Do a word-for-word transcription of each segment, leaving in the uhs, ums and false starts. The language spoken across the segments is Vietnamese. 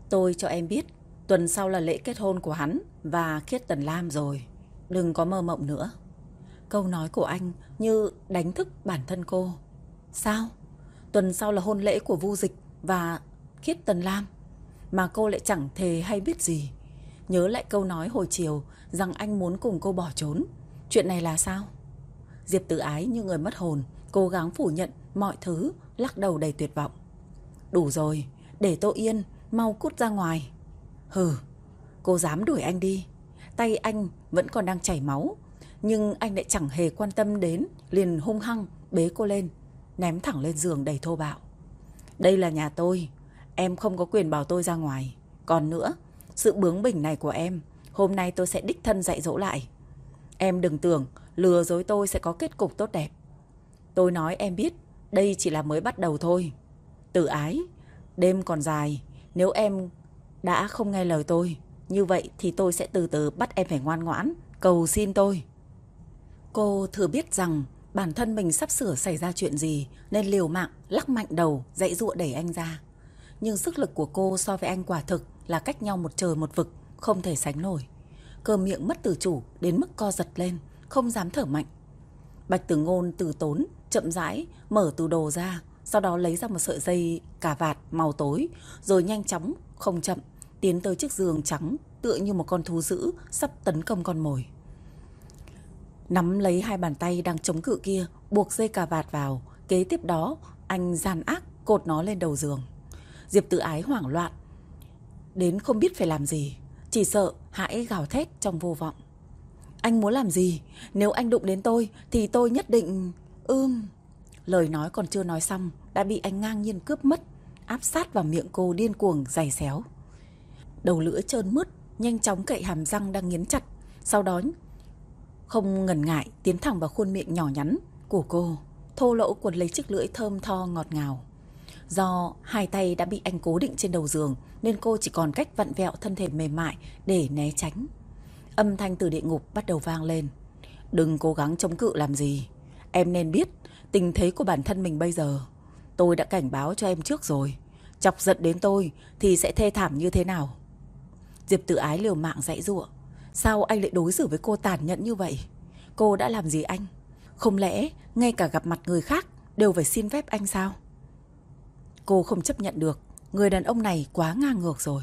Tôi cho em biết, tuần sau là lễ kết hôn của hắn và Khiết Tần Lam rồi. Đừng có mơ mộng nữa. Câu nói của anh như đánh thức bản thân cô. Sao? Tuần sau là hôn lễ của Vu Dịch và Khiết Tần Lam mà cô lại chẳng thề hay biết gì. Nhớ lại câu nói hồi chiều rằng anh muốn cùng cô bỏ trốn. Chuyện này là sao? Diệp Tử Ái như người mất hồn, cố gắng phủ nhận mọi thứ, lắc đầu đầy tuyệt vọng. Đủ rồi, để tôi yên, mau cút ra ngoài. Hừ, cô dám đuổi anh đi. Tay anh vẫn còn đang chảy máu, nhưng anh lại chẳng hề quan tâm đến, liền hung hăng bế cô lên, ném thẳng lên giường đầy thô bạo. Đây là nhà tôi, em không có quyền bảo tôi ra ngoài. Còn nữa, sự bướng bỉnh này của em, hôm nay tôi sẽ đích thân dạy dỗ lại. Em đừng tưởng lừa dối tôi sẽ có kết cục tốt đẹp. Tôi nói em biết, đây chỉ là mới bắt đầu thôi. Tử Ái, đêm còn dài, nếu em đã không nghe lời tôi, như vậy thì tôi sẽ từ từ bắt em phải ngoan ngoãn, cầu xin tôi. Cô thừa biết rằng bản thân mình sắp sửa xảy ra chuyện gì nên liều mạng lắc mạnh đầu dãy dụa đẩy anh ra. Nhưng sức lực của cô so với anh quả thực là cách nhau một trời một vực, không thể sánh nổi. Cơ miệng mất tự chủ đến mức co giật lên, không dám thở mạnh. Bạch Tử Ngôn từ tốn chậm rãi mở tủ đồ ra, sau đó lấy ra một sợi dây cà vạt màu tối, rồi nhanh chóng không chậm tiến tới chiếc giường trắng tựa như một con thú dữ sắp tấn công con mồi. Nắm lấy hai bàn tay đang chống cự kia, buộc dây cà vạt vào. Kế tiếp đó anh gian ác cột nó lên đầu giường. Diệp Tử Ái hoảng loạn đến không biết phải làm gì, chỉ sợ hãi gào thét trong vô vọng. Anh muốn làm gì? Nếu anh đụng đến tôi thì tôi nhất định... Ưm... Lời nói còn chưa nói xong đã bị anh ngang nhiên cướp mất, áp sát vào miệng cô điên cuồng giày xéo. Đầu lưỡi trơn mướt nhanh chóng cậy hàm răng đang nghiến chặt, sau đó không ngần ngại tiến thẳng vào khuôn miệng nhỏ nhắn của cô, thô lỗ quấn lấy chiếc lưỡi thơm tho ngọt ngào. Do hai tay đã bị anh cố định trên đầu giường nên cô chỉ còn cách vặn vẹo thân thể mềm mại để né tránh. Âm thanh từ địa ngục bắt đầu vang lên. Đừng cố gắng chống cự làm gì. Em nên biết tình thế của bản thân mình bây giờ. Tôi đã cảnh báo cho em trước rồi. Chọc giận đến tôi thì sẽ thê thảm như thế nào. Diệp Tử Ái liều mạng giãy giụa. Sao anh lại đối xử với cô tàn nhẫn như vậy? Cô đã làm gì anh? Không lẽ ngay cả gặp mặt người khác đều phải xin phép anh sao? Cô không chấp nhận được. Người đàn ông này quá ngang ngược rồi.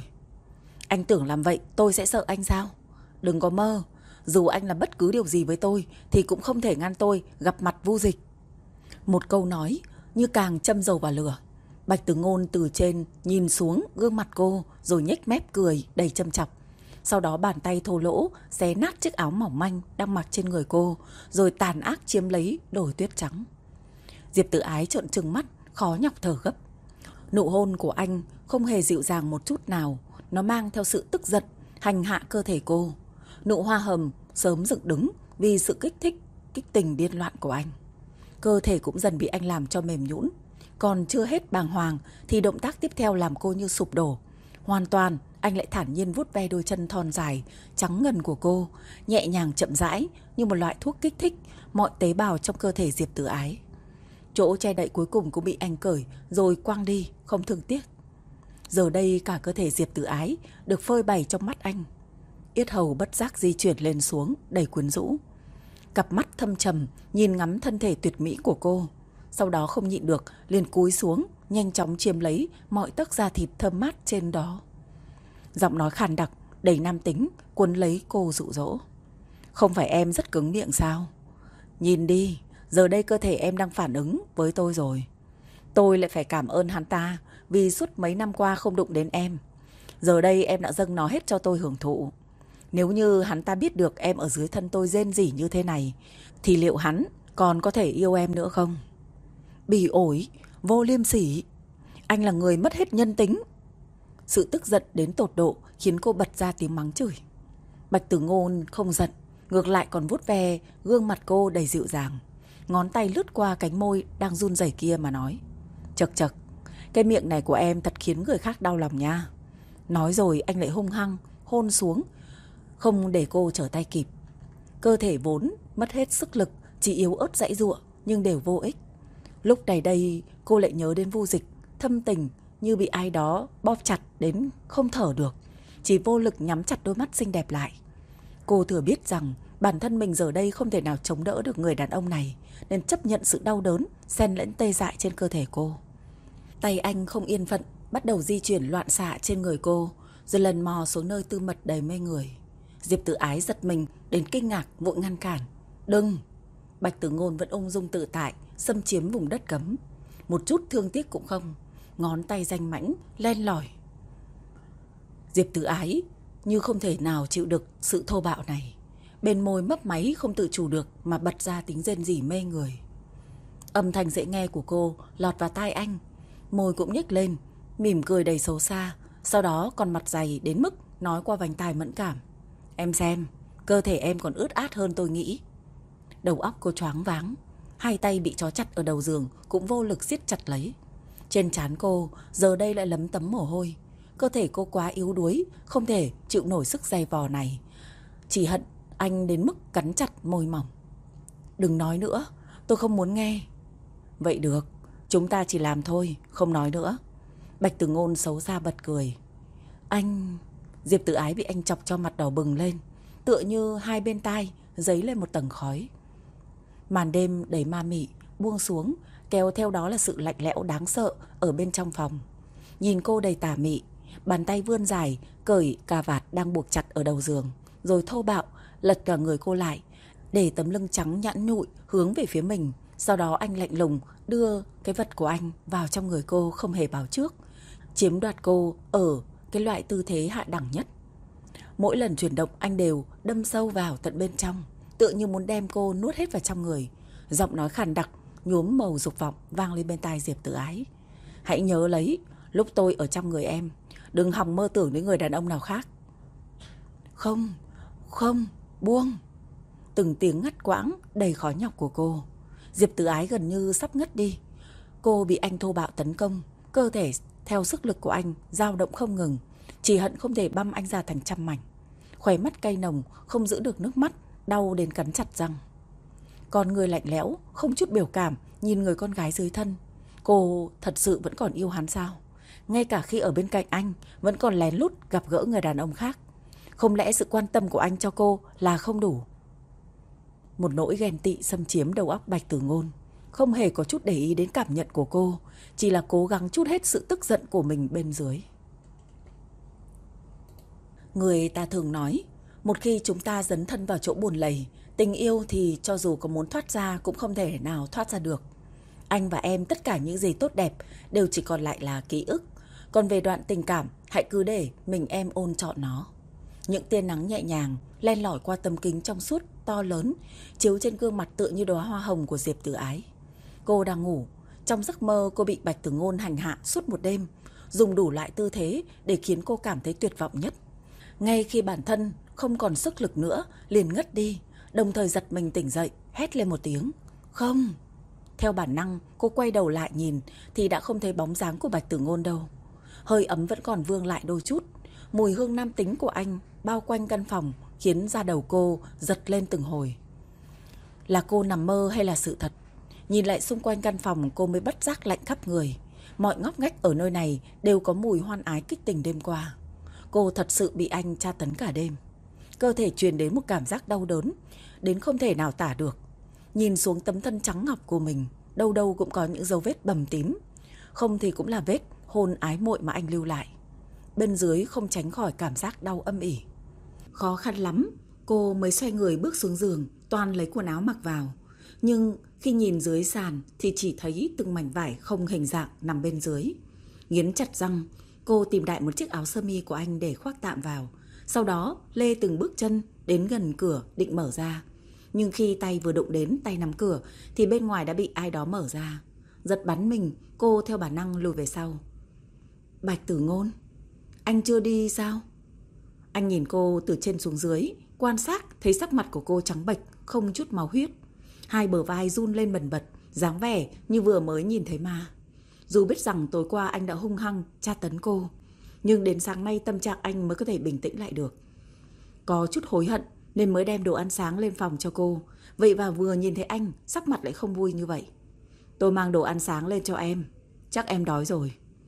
Anh tưởng làm vậy tôi sẽ sợ anh sao? Đừng có mơ. Dù anh làm bất cứ điều gì với tôi thì cũng không thể ngăn tôi gặp mặt Vu Dịch. Một câu nói như càng châm dầu vào lửa. Bạch Tử Ngôn từ trên nhìn xuống gương mặt cô, rồi nhếch mép cười đầy châm chọc. Sau đó bàn tay thô lỗ xé nát chiếc áo mỏng manh đang mặc trên người cô, rồi tàn ác chiếm lấy đồi tuyết trắng. Diệp Tử Ái trợn trừng mắt, khó nhọc thở gấp. Nụ hôn của anh không hề dịu dàng một chút nào, nó mang theo sự tức giận hành hạ cơ thể cô. Nụ hoa hồng sớm dựng đứng vì sự kích thích, kích tình điên loạn của anh. Cơ thể cũng dần bị anh làm cho mềm nhũn. Còn chưa hết bàng hoàng thì động tác tiếp theo làm cô như sụp đổ. Hoàn toàn anh lại thản nhiên vuốt ve đôi chân thon dài trắng ngần của cô, nhẹ nhàng chậm rãi như một loại thuốc kích thích mọi tế bào trong cơ thể Diệp Tử Ái. Chỗ che đậy cuối cùng cũng bị anh cởi rồi quăng đi, không thương tiếc. Giờ đây cả cơ thể Diệp Tử Ái được phơi bày trong mắt anh. Yết hầu bất giác di chuyển lên xuống đầy quyến rũ. Cặp mắt thâm trầm nhìn ngắm thân thể tuyệt mỹ của cô. Sau đó không nhịn được liền cúi xuống, nhanh chóng chiếm lấy mọi tấc da thịt thơm mát trên đó. Giọng nói khàn đặc đầy nam tính cuốn lấy cô dụ dỗ. Không phải em rất cứng miệng sao? Nhìn đi, giờ đây cơ thể em đang phản ứng với tôi rồi. Tôi lại phải cảm ơn hắn ta vì suốt mấy năm qua không đụng đến em. Giờ đây em đã dâng nó hết cho tôi hưởng thụ. Nếu như hắn ta biết được em ở dưới thân tôi rên rỉ như thế này thì liệu hắn còn có thể yêu em nữa không? Bỉ ổi, vô liêm sỉ. Anh là người mất hết nhân tính. Sự tức giận đến tột độ khiến cô bật ra tiếng mắng chửi. Bạch Tử Ngôn không giận, ngược lại còn vuốt ve gương mặt cô đầy dịu dàng. Ngón tay lướt qua cánh môi đang run rẩy kia mà nói. Chật chật, cái miệng này của em thật khiến người khác đau lòng nha. Nói rồi anh lại hung hăng hôn xuống, không để cô trở tay kịp. Cơ thể vốn mất hết sức lực, chỉ yếu ớt giãy giụa nhưng đều vô ích. Lúc này đây cô lại nhớ đến Vu Dịch, thâm tình như bị ai đó bóp chặt đến không thở được, chỉ vô lực nhắm chặt đôi mắt xinh đẹp lại. Cô thừa biết rằng bản thân mình giờ đây không thể nào chống đỡ được người đàn ông này, nên chấp nhận sự đau đớn xen lẫn tê dại trên cơ thể cô. Tay anh không yên phận, bắt đầu di chuyển loạn xạ trên người cô, rồi lần mò xuống nơi tư mật đầy mê người. Diệp Tử Ái giật mình đến kinh ngạc, vội ngăn cản. Đừng! Bạch Tử Ngôn vẫn ung dung tự tại, xâm chiếm vùng đất cấm. Một chút thương tiếc cũng không, ngón tay danh mãnh, len lỏi. Diệp Tử Ái như không thể nào chịu được sự thô bạo này. Bên môi mấp máy không tự chủ được mà bật ra tiếng rên rỉ mê người. Âm thanh dễ nghe của cô lọt vào tai anh, môi cũng nhếch lên, mỉm cười đầy xấu xa. Sau đó còn mặt dày đến mức nói qua vành tai mẫn cảm. Em xem, cơ thể em còn ướt át hơn tôi nghĩ. Đầu óc cô choáng váng, hai tay bị trói chặt ở đầu giường cũng vô lực siết chặt lấy. Trên trán cô giờ đây lại lấm tấm mồ hôi. Cơ thể cô quá yếu đuối, không thể chịu nổi sức giày vò này. Chỉ hận anh đến mức cắn chặt môi mỏng. Đừng nói nữa, tôi không muốn nghe. Vậy được, chúng ta chỉ làm thôi, không nói nữa. Bạch Tử Ngôn xấu xa bật cười. Anh... Diệp Tử Ái bị anh chọc cho mặt đỏ bừng lên, tựa như hai bên tai dấy lên một tầng khói. Màn đêm đầy ma mị buông xuống, kéo theo đó là sự lạnh lẽo đáng sợ ở bên trong phòng. Nhìn cô đầy tà mị, bàn tay vươn dài cởi cà vạt đang buộc chặt ở đầu giường, rồi thô bạo lật cả người cô lại, để tấm lưng trắng nhẵn nhụi hướng về phía mình. Sau đó anh lạnh lùng đưa cái vật của anh vào trong người cô không hề báo trước, chiếm đoạt cô ở cái loại tư thế hạ đẳng nhất. Mỗi lần chuyển động anh đều đâm sâu vào tận bên trong, tựa như muốn đem cô nuốt hết vào trong người. Giọng nói khàn đặc nhuốm màu dục vọng vang lên bên tai Diệp Tử Ái. Hãy nhớ lấy, lúc tôi ở trong người em, đừng hòng mơ tưởng đến người đàn ông nào khác. Không, không, buông. Từng tiếng ngắt quãng đầy khó nhọc của cô. Diệp Tử Ái gần như sắp ngất đi. Cô bị anh thô bạo tấn công, cơ thể theo sức lực của anh dao động không ngừng, chỉ hận không thể băm anh ra thành trăm mảnh. Khóe mắt cay nồng, không giữ được nước mắt, đau đến cắn chặt răng. Con người lạnh lẽo, không chút biểu cảm nhìn người con gái dưới thân. Cô thật sự vẫn còn yêu hắn sao? Ngay cả khi ở bên cạnh anh vẫn còn lén lút gặp gỡ người đàn ông khác. Không lẽ sự quan tâm của anh cho cô là không đủ? Một nỗi ghen tị xâm chiếm đầu óc Bạch Tử Ngôn, không hề có chút để ý đến cảm nhận của cô, chỉ là cố gắng trút hết sự tức giận của mình bên dưới. Người ta thường nói, một khi chúng ta dấn thân vào chỗ buồn lầy, tình yêu thì cho dù có muốn thoát ra cũng không thể nào thoát ra được. Anh và em, tất cả những gì tốt đẹp đều chỉ còn lại là ký ức. Còn về đoạn tình cảm, hãy cứ để mình em ôn trọn nó. Những tia nắng nhẹ nhàng len lỏi qua tấm kính trong suốt to lớn, chiếu trên gương mặt tựa như đóa hoa hồng của Diệp Tử Ái. Cô đang ngủ. Trong giấc mơ cô bị Bạch Tử Ngôn hành hạ suốt một đêm, dùng đủ loại tư thế để khiến cô cảm thấy tuyệt vọng nhất. Ngay khi bản thân không còn sức lực nữa, liền ngất đi, đồng thời giật mình tỉnh dậy, hét lên một tiếng. Không! Theo bản năng, cô quay đầu lại nhìn thì đã không thấy bóng dáng của Bạch Tử Ngôn đâu. Hơi ấm vẫn còn vương lại đôi chút. Mùi hương nam tính của anh bao quanh căn phòng khiến da đầu cô giật lên từng hồi. Là cô nằm mơ hay là sự thật? Nhìn lại xung quanh căn phòng cô mới bất giác lạnh khắp người. Mọi ngóc ngách ở nơi này đều có mùi hoan ái kích tình đêm qua. Cô thật sự bị anh tra tấn cả đêm. Cơ thể truyền đến một cảm giác đau đớn đến không thể nào tả được. Nhìn xuống tấm thân trắng ngọc của mình, đâu đâu cũng có những dấu vết bầm tím. Không thì cũng là vết hôn ái muội mà anh lưu lại. Bên dưới không tránh khỏi cảm giác đau âm ỉ. Khó khăn lắm, cô mới xoay người bước xuống giường, toan lấy quần áo mặc vào. Nhưng khi nhìn dưới sàn thì chỉ thấy từng mảnh vải không hình dạng nằm bên dưới. Nghiến chặt răng, cô tìm đại một chiếc áo sơ mi của anh để khoác tạm vào. Sau đó lê từng bước chân đến gần cửa định mở ra. Nhưng khi tay vừa đụng đến tay nắm cửa thì bên ngoài đã bị ai đó mở ra. Giật bắn mình, cô theo bản năng lùi về sau. Bạch Tử Ngôn, anh chưa đi sao? Anh nhìn cô từ trên xuống dưới, quan sát thấy sắc mặt của cô trắng bệch, không chút máu huyết. Hai bờ vai run lên bần bật, dáng vẻ như vừa mới nhìn thấy ma. Dù biết rằng tối qua anh đã hung hăng tra tấn cô, nhưng đến sáng nay tâm trạng anh mới có thể bình tĩnh lại được. Có chút hối hận nên mới đem đồ ăn sáng lên phòng cho cô. Vậy và vừa nhìn thấy anh, sắc mặt lại không vui như vậy. Tôi mang đồ ăn sáng lên cho em, chắc em đói rồi.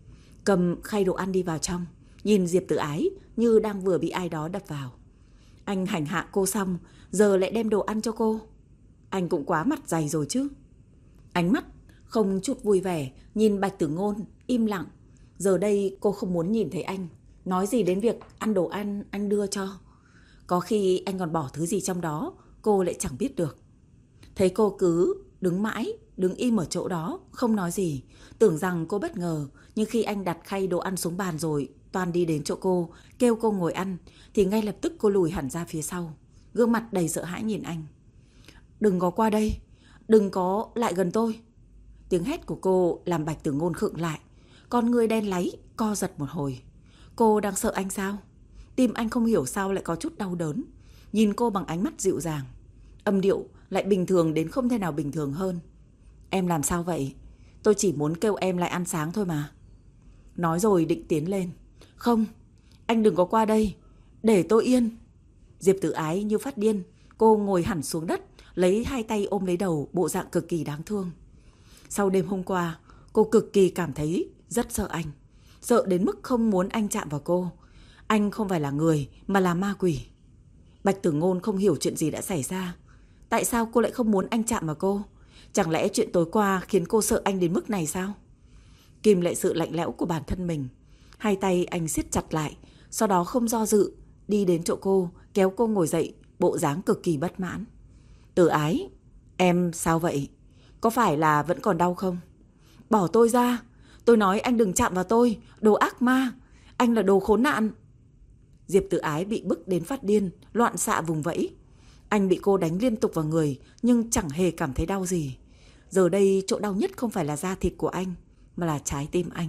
cầm khay đồ ăn đi vào trong, nhìn Diệp Tử Ái như đang vừa bị ai đó đập vào. Anh hành hạ cô xong, giờ lại đem đồ ăn cho cô. Anh cũng quá mặt dày rồi chứ. Ánh mắt không chút vui vẻ nhìn Bạch Tử Ngôn im lặng. Giờ đây cô không muốn nhìn thấy anh nói gì đến việc ăn đồ ăn anh đưa cho. Có khi anh còn bỏ thứ gì trong đó, cô lại chẳng biết được. Thấy cô cứ đứng mãi, đứng im ở chỗ đó, không nói gì, tưởng rằng cô bất ngờ. Nhưng khi anh đặt khay đồ ăn xuống bàn rồi Toàn đi đến chỗ cô, kêu cô ngồi ăn, thì ngay lập tức cô lùi hẳn ra phía sau, gương mặt đầy sợ hãi nhìn anh. Đừng có qua đây, đừng có lại gần tôi. Tiếng hét của cô làm Bạch Tử Ngôn khựng lại, con người đen láy co giật một hồi. Cô đang sợ anh sao? Tim anh không hiểu sao lại có chút đau đớn. Nhìn cô bằng ánh mắt dịu dàng, âm điệu lại bình thường đến không thể nào bình thường hơn. Em làm sao vậy? Tôi chỉ muốn kêu em lại ăn sáng thôi mà. Nói rồi định tiến lên. Không, anh đừng có qua đây, để tôi yên. Diệp Tử Ái như phát điên. Cô ngồi hẳn xuống đất, lấy hai tay ôm lấy đầu, bộ dạng cực kỳ đáng thương. Sau đêm hôm qua, cô cực kỳ cảm thấy rất sợ anh. Sợ đến mức không muốn anh chạm vào cô. Anh không phải là người mà là ma quỷ. Bạch Tử Ngôn không hiểu chuyện gì đã xảy ra. Tại sao cô lại không muốn anh chạm vào cô? Chẳng lẽ chuyện tối qua khiến cô sợ anh đến mức này sao? Kìm lại sự lạnh lẽo của bản thân mình, hai tay anh siết chặt lại, sau đó không do dự đi đến chỗ cô, kéo cô ngồi dậy, bộ dáng cực kỳ bất mãn. Tử Ái, em sao vậy? Có phải là vẫn còn đau không? Bỏ tôi ra. Tôi nói anh đừng chạm vào tôi, đồ ác ma. Anh là đồ khốn nạn. Diệp Tử Ái bị bức đến phát điên, loạn xạ vùng vẫy. Anh bị cô đánh liên tục vào người, nhưng chẳng hề cảm thấy đau gì. Giờ đây chỗ đau nhất không phải là da thịt của anh, mà là trái tim anh.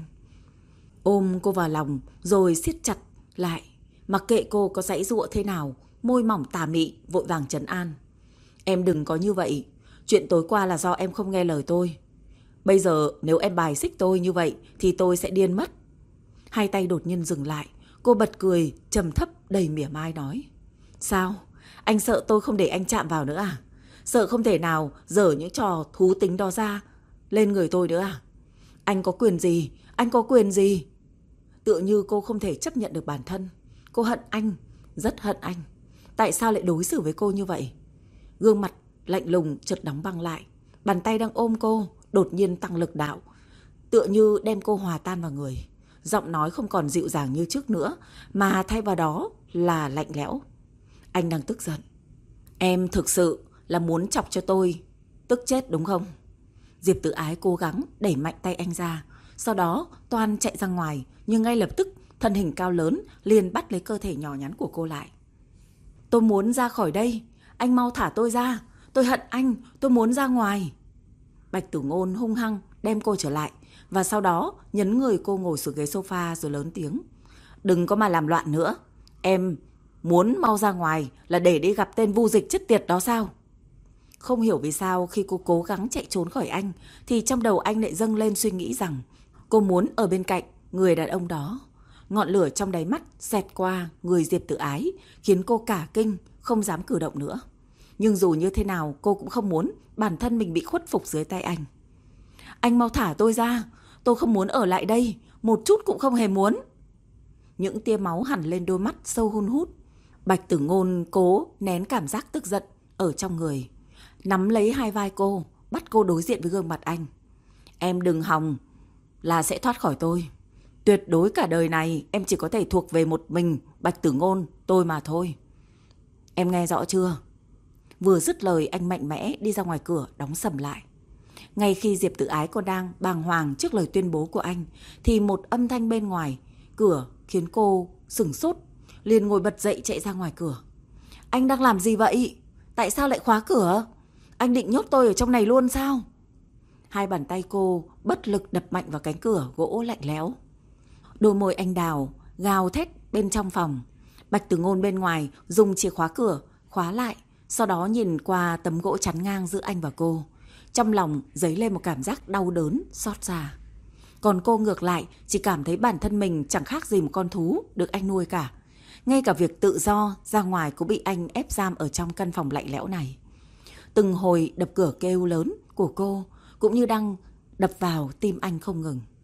Ôm cô vào lòng rồi siết chặt lại, mặc kệ cô có giãy giụa thế nào, môi mỏng tà mị vội vàng trấn an. Em đừng có như vậy. Chuyện tối qua là do em không nghe lời tôi. Bây giờ nếu em bài xích tôi như vậy thì tôi sẽ điên mất. Hai tay đột nhiên dừng lại. Cô bật cười trầm thấp đầy mỉa mai nói. Sao? Anh sợ tôi không để anh chạm vào nữa à? Sợ không thể nào dở những trò thú tính đó ra lên người tôi nữa à? Anh có quyền gì? Anh có quyền gì? Tựa như cô không thể chấp nhận được bản thân. Cô hận anh, rất hận anh. Tại sao lại đối xử với cô như vậy? Gương mặt lạnh lùng chợt đóng băng lại. Bàn tay đang ôm cô đột nhiên tăng lực đạo, tựa như đem cô hòa tan vào người. Giọng nói không còn dịu dàng như trước nữa, mà thay vào đó là lạnh lẽo. Anh đang tức giận. Em thực sự là muốn chọc cho tôi tức chết đúng không? Diệp Tử Ái cố gắng đẩy mạnh tay anh ra. Sau đó Toan chạy ra ngoài, nhưng ngay lập tức thân hình cao lớn liền bắt lấy cơ thể nhỏ nhắn của cô lại. Tôi muốn ra khỏi đây. Anh mau thả tôi ra. Tôi hận anh. Tôi muốn ra ngoài. Bạch Tử Ngôn hung hăng đem cô trở lại, và sau đó nhấn người cô ngồi xuống ghế sofa rồi lớn tiếng. Đừng có mà làm loạn nữa. Em muốn mau ra ngoài là để đi gặp tên vu dịch chết tiệt đó sao? Không hiểu vì sao khi cô cố gắng chạy trốn khỏi anh thì trong đầu anh lại dâng lên suy nghĩ rằng cô muốn ở bên cạnh người đàn ông đó. Ngọn lửa trong đáy mắt xẹt qua người Diệp Tử Ái khiến cô cả kinh, không dám cử động nữa. Nhưng dù như thế nào cô cũng không muốn bản thân mình bị khuất phục dưới tay anh. Anh mau thả tôi ra. Tôi không muốn ở lại đây. Một chút cũng không hề muốn. Những tia máu hằn lên đôi mắt sâu hun hút. Bạch Tử Ngôn cố nén cảm giác tức giận ở trong người, nắm lấy hai vai cô, bắt cô đối diện với gương mặt anh. Em đừng hòng là sẽ thoát khỏi tôi. Tuyệt đối cả đời này em chỉ có thể thuộc về một mình Bạch Tử Ngôn tôi mà thôi. Em nghe rõ chưa? Vừa dứt lời anh mạnh mẽ đi ra ngoài cửa, đóng sầm lại. Ngay khi Diệp Tử Ái còn đang bàng hoàng trước lời tuyên bố của anh thì một âm thanh bên ngoài cửa khiến cô sửng sốt, liền ngồi bật dậy chạy ra ngoài cửa. Anh đang làm gì vậy? Tại sao lại khóa cửa? Anh định nhốt tôi ở trong này luôn sao? Hai bàn tay cô bất lực đập mạnh vào cánh cửa gỗ lạnh lẽo. Đôi môi anh đào gào thét bên trong phòng. Bạch Tử Ngôn bên ngoài dùng chìa khóa cửa khóa lại, sau đó nhìn qua tấm gỗ chắn ngang giữa anh và cô. Trong lòng dấy lên một cảm giác đau đớn, xót xa. Còn cô ngược lại chỉ cảm thấy bản thân mình chẳng khác gì một con thú được anh nuôi cả. Ngay cả việc tự do ra ngoài cũng bị anh ép giam ở trong căn phòng lạnh lẽo này. Từng hồi đập cửa kêu lớn của cô cũng như đang đập vào tim anh không ngừng.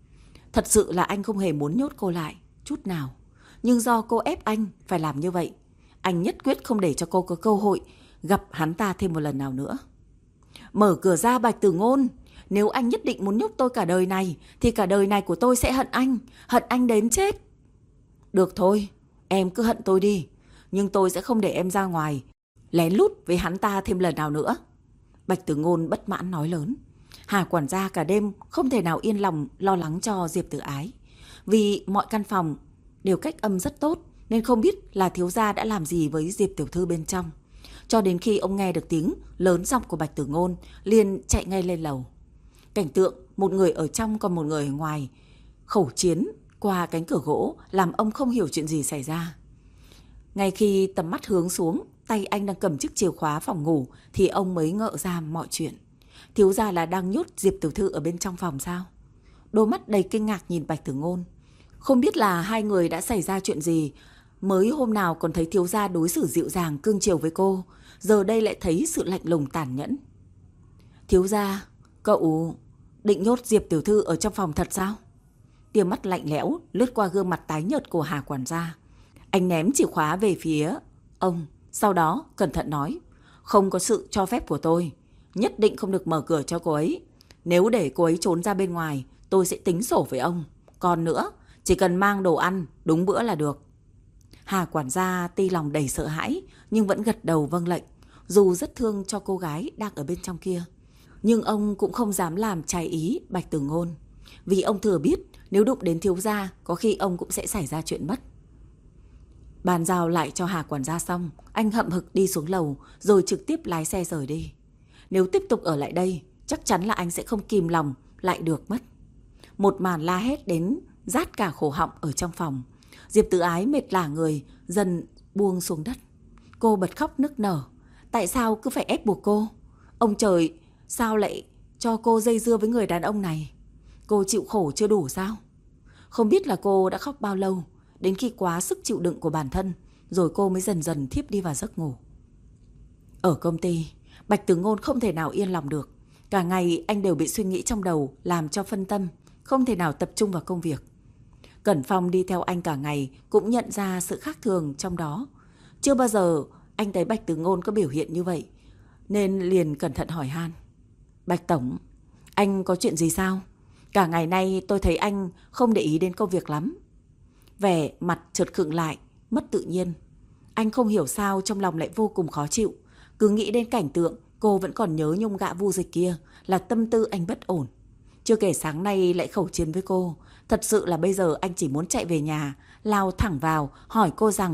Thật sự là anh không hề muốn nhốt cô lại chút nào. Nhưng do cô ép anh phải làm như vậy, anh nhất quyết không để cho cô có cơ hội gặp hắn ta thêm một lần nào nữa. Mở cửa ra Bạch Tử Ngôn. Nếu anh nhất định muốn nhốt tôi cả đời này, thì cả đời này của tôi sẽ hận anh. Hận anh đến chết. Được thôi, em cứ hận tôi đi. Nhưng tôi sẽ không để em ra ngoài lén lút với hắn ta thêm lần nào nữa. Bạch Tử Ngôn bất mãn nói lớn. Hà quản gia cả đêm không thể nào yên lòng lo lắng cho Diệp Tử Ái. Vì mọi căn phòng đều cách âm rất tốt, nên không biết là thiếu gia đã làm gì với Diệp tiểu thư bên trong. Cho đến khi ông nghe được tiếng lớn giọng của Bạch Tử Ngôn, liền chạy ngay lên lầu. Cảnh tượng một người ở trong còn một người ở ngoài khẩu chiến qua cánh cửa gỗ làm ông không hiểu chuyện gì xảy ra. Ngay khi tầm mắt hướng xuống, tay anh đang cầm chiếc chìa khóa phòng ngủ, thì ông mới ngỡ ra mọi chuyện. Thiếu gia là đang nhốt Diệp tiểu thư ở bên trong phòng sao? Đôi mắt đầy kinh ngạc nhìn Bạch Tử Ngôn. Không biết là hai người đã xảy ra chuyện gì. Mới hôm nào còn thấy thiếu gia đối xử dịu dàng cưng chiều với cô, giờ đây lại thấy sự lạnh lùng tàn nhẫn. Thiếu gia, cậu định nhốt Diệp tiểu thư ở trong phòng thật sao? Tia mắt lạnh lẽo lướt qua gương mặt tái nhợt của Hà quản gia. Anh ném chìa khóa về phía ông, sau đó cẩn thận nói. Không có sự cho phép của tôi, nhất định không được mở cửa cho cô ấy. Nếu để cô ấy trốn ra bên ngoài, tôi sẽ tính sổ với ông. Còn nữa, chỉ cần mang đồ ăn đúng bữa là được. Hà quản gia tuy lòng đầy sợ hãi, nhưng vẫn gật đầu vâng lệnh. Dù rất thương cho cô gái đang ở bên trong kia, nhưng ông cũng không dám làm trái ý Bạch Tử Ngôn. Vì ông thừa biết nếu đụng đến thiếu gia, có khi ông cũng sẽ xảy ra chuyện mất. Bàn giao lại cho Hà quản gia xong, anh hậm hực đi xuống lầu, rồi trực tiếp lái xe rời đi. Nếu tiếp tục ở lại đây, chắc chắn là anh sẽ không kìm lòng lại được mất. Một màn la hét đến rát cả cổ họng ở trong phòng. Diệp Tử Ái mệt lả người, dần buông xuống đất. Cô bật khóc nức nở. Tại sao cứ phải ép buộc cô? Ông trời, sao lại cho cô dây dưa với người đàn ông này? Cô chịu khổ chưa đủ sao? Không biết là cô đã khóc bao lâu, đến khi quá sức chịu đựng của bản thân, rồi cô mới dần dần thiếp đi vào giấc ngủ. Ở công ty, Bạch Tử Ngôn không thể nào yên lòng được. Cả ngày anh đều bị suy nghĩ trong đầu làm cho phân tâm, không thể nào tập trung vào công việc. Cẩn Phong đi theo anh cả ngày cũng nhận ra sự khác thường trong đó. Chưa bao giờ anh thấy Bạch Tử Ngôn có biểu hiện như vậy, nên liền cẩn thận hỏi han. Bạch Tổng, anh có chuyện gì sao? Cả ngày nay tôi thấy anh không để ý đến công việc lắm. Vẻ mặt chợt khựng lại, mất tự nhiên. Anh không hiểu sao trong lòng lại vô cùng khó chịu. Cứ nghĩ đến cảnh tượng cô vẫn còn nhớ nhung gã Vu Dịch kia là tâm tư anh bất ổn. Chưa kể sáng nay lại khẩu chiến với cô. Thật sự là bây giờ anh chỉ muốn chạy về nhà, lao thẳng vào hỏi cô rằng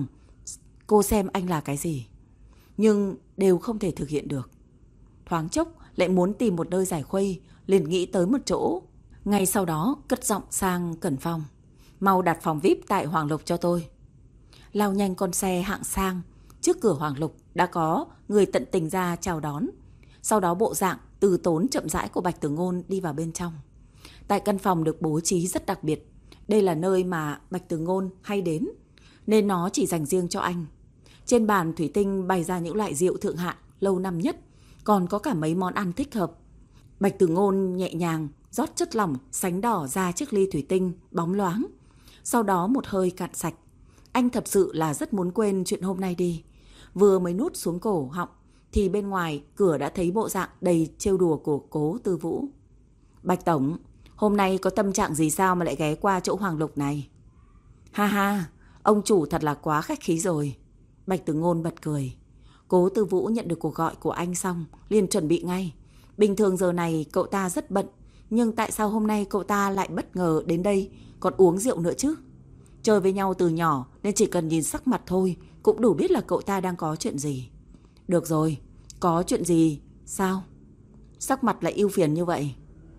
cô xem anh là cái gì. Nhưng đều không thể thực hiện được. Thoáng chốc lại muốn tìm một nơi giải khuây, liền nghĩ tới một chỗ. Ngay sau đó cất giọng sang Cẩn Phong. Mau đặt phòng vi ai pi tại Hoàng Lục cho tôi. Lao nhanh con xe hạng sang. Trước cửa Hoàng Lục đã có người tận tình ra chào đón. Sau đó bộ dạng từ tốn chậm rãi của Bạch Tử Ngôn đi vào bên trong. Tại căn phòng được bố trí rất đặc biệt. Đây là nơi mà Bạch Tử Ngôn hay đến, nên nó chỉ dành riêng cho anh. Trên bàn thủy tinh bày ra những loại rượu thượng hạng lâu năm nhất, còn có cả mấy món ăn thích hợp. Bạch Tử Ngôn nhẹ nhàng rót chất lỏng sánh đỏ ra chiếc ly thủy tinh bóng loáng. Sau đó một hơi cạn sạch. Anh thật sự là rất muốn quên chuyện hôm nay đi. Vừa mới nuốt xuống cổ họng thì bên ngoài cửa đã thấy bộ dạng đầy trêu đùa của Cố Tư Vũ. Bạch Tổng, hôm nay có tâm trạng gì sao mà lại ghé qua chỗ Hoàng Lục này? Ha ha, ông chủ thật là quá khách khí rồi. Bạch Tử Ngôn bật cười. Cố Tư Vũ nhận được cuộc gọi của anh xong liền chuẩn bị ngay. Bình thường giờ này cậu ta rất bận, nhưng tại sao hôm nay cậu ta lại bất ngờ đến đây còn uống rượu nữa chứ? Chơi với nhau từ nhỏ nên chỉ cần nhìn sắc mặt thôi cũng đủ biết là cậu ta đang có chuyện gì. Được rồi, có chuyện gì? Sao? Sắc mặt lại ưu phiền như vậy.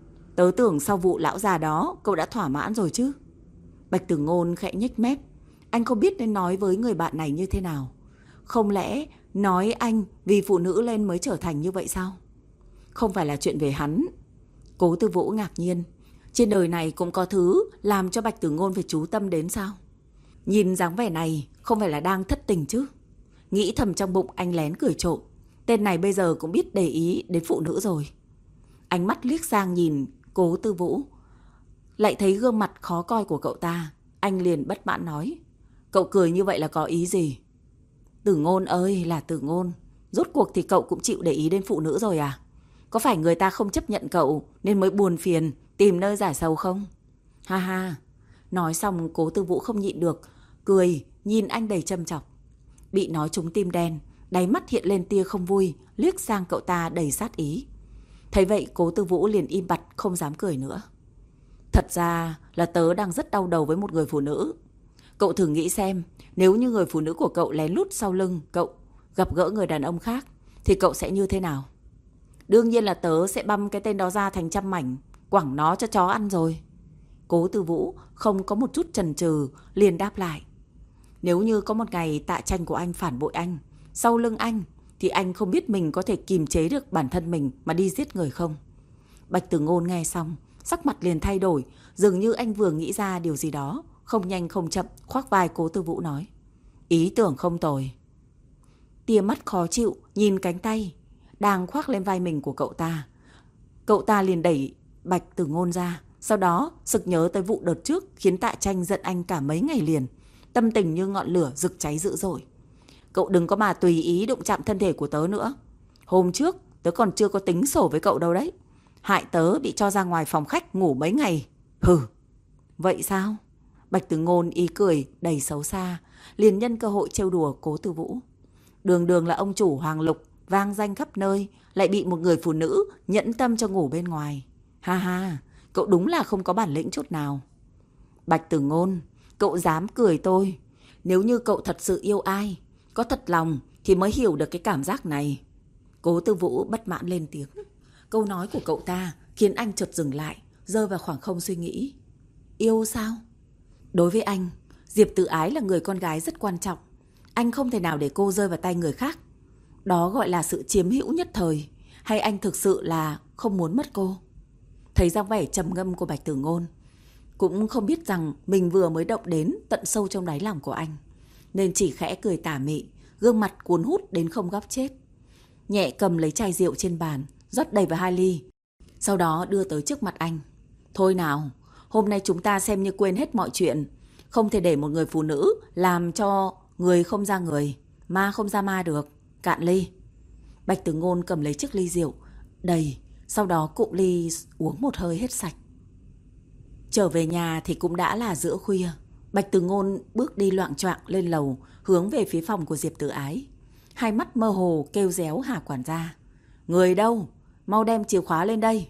Tớ tưởng sau vụ lão già đó cậu đã thỏa mãn rồi chứ? Bạch Tử Ngôn khẽ nhếch mép. Anh không biết nên nói với người bạn này như thế nào. Không lẽ nói anh vì phụ nữ lên mới trở thành như vậy sao? Không phải là chuyện về hắn. Cố Tư Vũ ngạc nhiên. Trên đời này cũng có thứ làm cho Bạch Tử Ngôn phải chú tâm đến sao? Nhìn dáng vẻ này không phải là đang thất tình chứ? Nghĩ thầm trong bụng anh lén cười trộm. Tên này bây giờ cũng biết để ý đến phụ nữ rồi. Ánh mắt liếc sang nhìn Cố Tư Vũ, Lại thấy gương mặt khó coi của cậu ta, anh liền bất mãn nói: Cậu cười như vậy là có ý gì? Tử Ngôn ơi là Tử Ngôn, rốt cuộc thì cậu cũng chịu để ý đến phụ nữ rồi à? Có phải người ta không chấp nhận cậu nên mới buồn phiền tìm nơi giải sầu không? Ha ha. Nói xong Cố Tư Vũ không nhịn được, cười nhìn anh đầy châm chọc. Bị nói trúng tim đen, đáy mắt hiện lên tia không vui, liếc sang cậu ta đầy sát ý. Thấy vậy Cố Tư Vũ liền im bặt không dám cười nữa. Thật ra là tớ đang rất đau đầu với một người phụ nữ. Cậu thử nghĩ xem, nếu như người phụ nữ của cậu lén lút sau lưng cậu gặp gỡ người đàn ông khác thì cậu sẽ như thế nào? Đương nhiên là tớ sẽ băm cái tên đó ra thành trăm mảnh, quẳng nó cho chó ăn rồi. Cố Tư Vũ không có một chút chần chừ liền đáp lại. Nếu như có một ngày Tạ Tranh của anh phản bội anh, sau lưng anh, thì anh không biết mình có thể kìm chế được bản thân mình mà đi giết người không? Bạch Tử Ngôn nghe xong, sắc mặt liền thay đổi, dường như anh vừa nghĩ ra điều gì đó, không nhanh không chậm khoác vai Cố Tư Vũ nói: Ý tưởng không tồi. Tia mắt khó chịu nhìn cánh tay đang khoác lên vai mình của cậu ta. Cậu ta liền đẩy Bạch Tử Ngôn ra, sau đó sực nhớ tới vụ đợt trước khiến Tạ Tranh giận anh cả mấy ngày liền, tâm tình như ngọn lửa rực cháy dữ dội. Cậu đừng có mà tùy ý đụng chạm thân thể của tớ nữa. Hôm trước tớ còn chưa có tính sổ với cậu đâu đấy. Hại tớ bị cho ra ngoài phòng khách ngủ mấy ngày. Hừ. Vậy sao? Bạch Tử Ngôn ý cười đầy xấu xa, liền nhân cơ hội trêu đùa Cố Tư Vũ. Đường đường là ông chủ Hoàng Lục, vang danh khắp nơi, lại bị một người phụ nữ nhẫn tâm cho ngủ bên ngoài. Ha ha, cậu đúng là không có bản lĩnh chút nào. Bạch Tử Ngôn, cậu dám cười tôi. Nếu như cậu thật sự yêu ai, có thật lòng thì mới hiểu được cái cảm giác này. Cố Tư Vũ bất mãn lên tiếng. Câu nói của cậu ta khiến anh chợt dừng lại, rơi vào khoảng không suy nghĩ. Yêu sao? Đối với anh, Diệp Tử Ái là người con gái rất quan trọng. Anh không thể nào để cô rơi vào tay người khác. Đó gọi là sự chiếm hữu nhất thời, hay anh thực sự là không muốn mất cô? Thấy dáng vẻ trầm ngâm của Bạch Tử Ngôn, cũng không biết rằng mình vừa mới động đến tận sâu trong đáy lòng của anh, nên chỉ khẽ cười tà mị, gương mặt cuốn hút đến không góc chết. Nhẹ cầm lấy chai rượu trên bàn, rót đầy vào hai ly, sau đó đưa tới trước mặt anh. Thôi nào, hôm nay chúng ta xem như quên hết mọi chuyện. Không thể để một người phụ nữ làm cho người không ra người, ma không ra ma được. Cạn ly. Bạch Tử Ngôn cầm lấy chiếc ly rượu đầy, sau đó cụng ly uống một hơi hết sạch. Trở về nhà thì cũng đã là giữa khuya. Bạch Tử Ngôn bước đi loạng choạng lên lầu, hướng về phía phòng của Diệp Tử Ái. Hai mắt mơ hồ kêu réo Hà quản gia. Người đâu? Mau đem chìa khóa lên đây.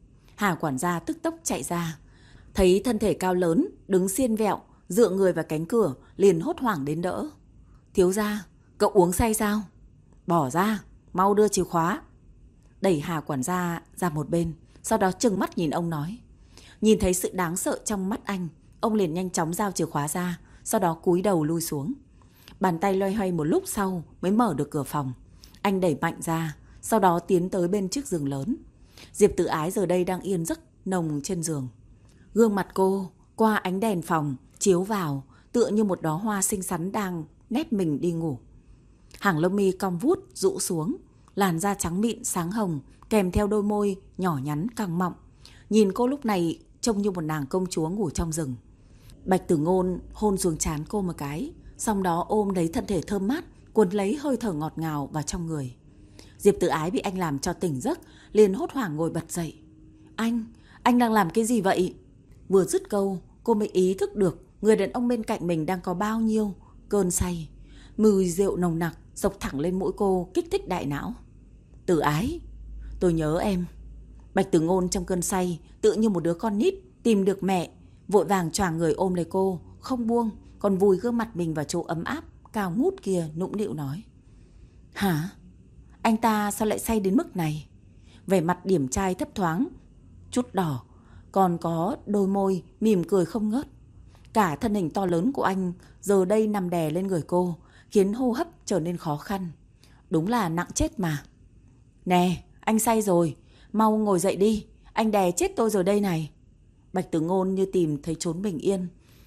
Hà quản gia tức tốc chạy ra, thấy thân thể cao lớn đứng xiên vẹo dựa người vào cánh cửa, liền hốt hoảng đến đỡ. Thiếu gia, cậu uống say sao? Bỏ ra, mau đưa chìa khóa. Đẩy Hà quản gia ra một bên, sau đó trừng mắt nhìn ông nói. Nhìn thấy sự đáng sợ trong mắt anh, ông liền nhanh chóng giao chìa khóa ra, sau đó cúi đầu lui xuống. Bàn tay loay hoay một lúc sau mới mở được cửa phòng. Anh đẩy mạnh ra, sau đó tiến tới bên chiếc giường lớn. Diệp Tử Ái giờ đây đang yên giấc nồng trên giường. Gương mặt cô qua ánh đèn phòng chiếu vào, tựa như một đóa hoa xinh xắn đang nép mình đi ngủ. Hàng lông mi cong vút rũ xuống, làn da trắng mịn sáng hồng, kèm theo đôi môi nhỏ nhắn căng mọng. Nhìn cô lúc này trông như một nàng công chúa ngủ trong rừng. Bạch Tử Ngôn hôn xuống trán cô một cái, sau đó ôm lấy thân thể thơm mát, cuốn lấy hơi thở ngọt ngào vào trong người. Diệp Tử Ái bị anh làm cho tỉnh giấc, liền hốt hoảng ngồi bật dậy. Anh, anh đang làm cái gì vậy? Vừa dứt câu, cô mới ý thức được người đàn ông bên cạnh mình đang có bao nhiêu cơn say. Mùi rượu nồng nặc dộc thẳng lên mũi cô, kích thích đại não. Tử Ái, tôi nhớ em. Bạch Tử Ngôn trong cơn say tự như một đứa con nít tìm được mẹ, vội vàng choàng người ôm lấy cô, không buông, còn vùi gương mặt mình vào chỗ ấm áp cao ngút kia, nũng nịu nói. Hả? Anh ta sao lại say đến mức này? Vẻ mặt điển trai thấp thoáng chút đỏ, còn có đôi môi mỉm cười không ngớt. Cả thân hình to lớn của anh giờ đây nằm đè lên người cô, khiến hô hấp trở nên khó khăn. Đúng là nặng chết mà. Nè, anh say rồi, mau ngồi dậy đi, anh đè chết tôi rồi đây này. Bạch Tử Ngôn như tìm thấy chốn bình yên,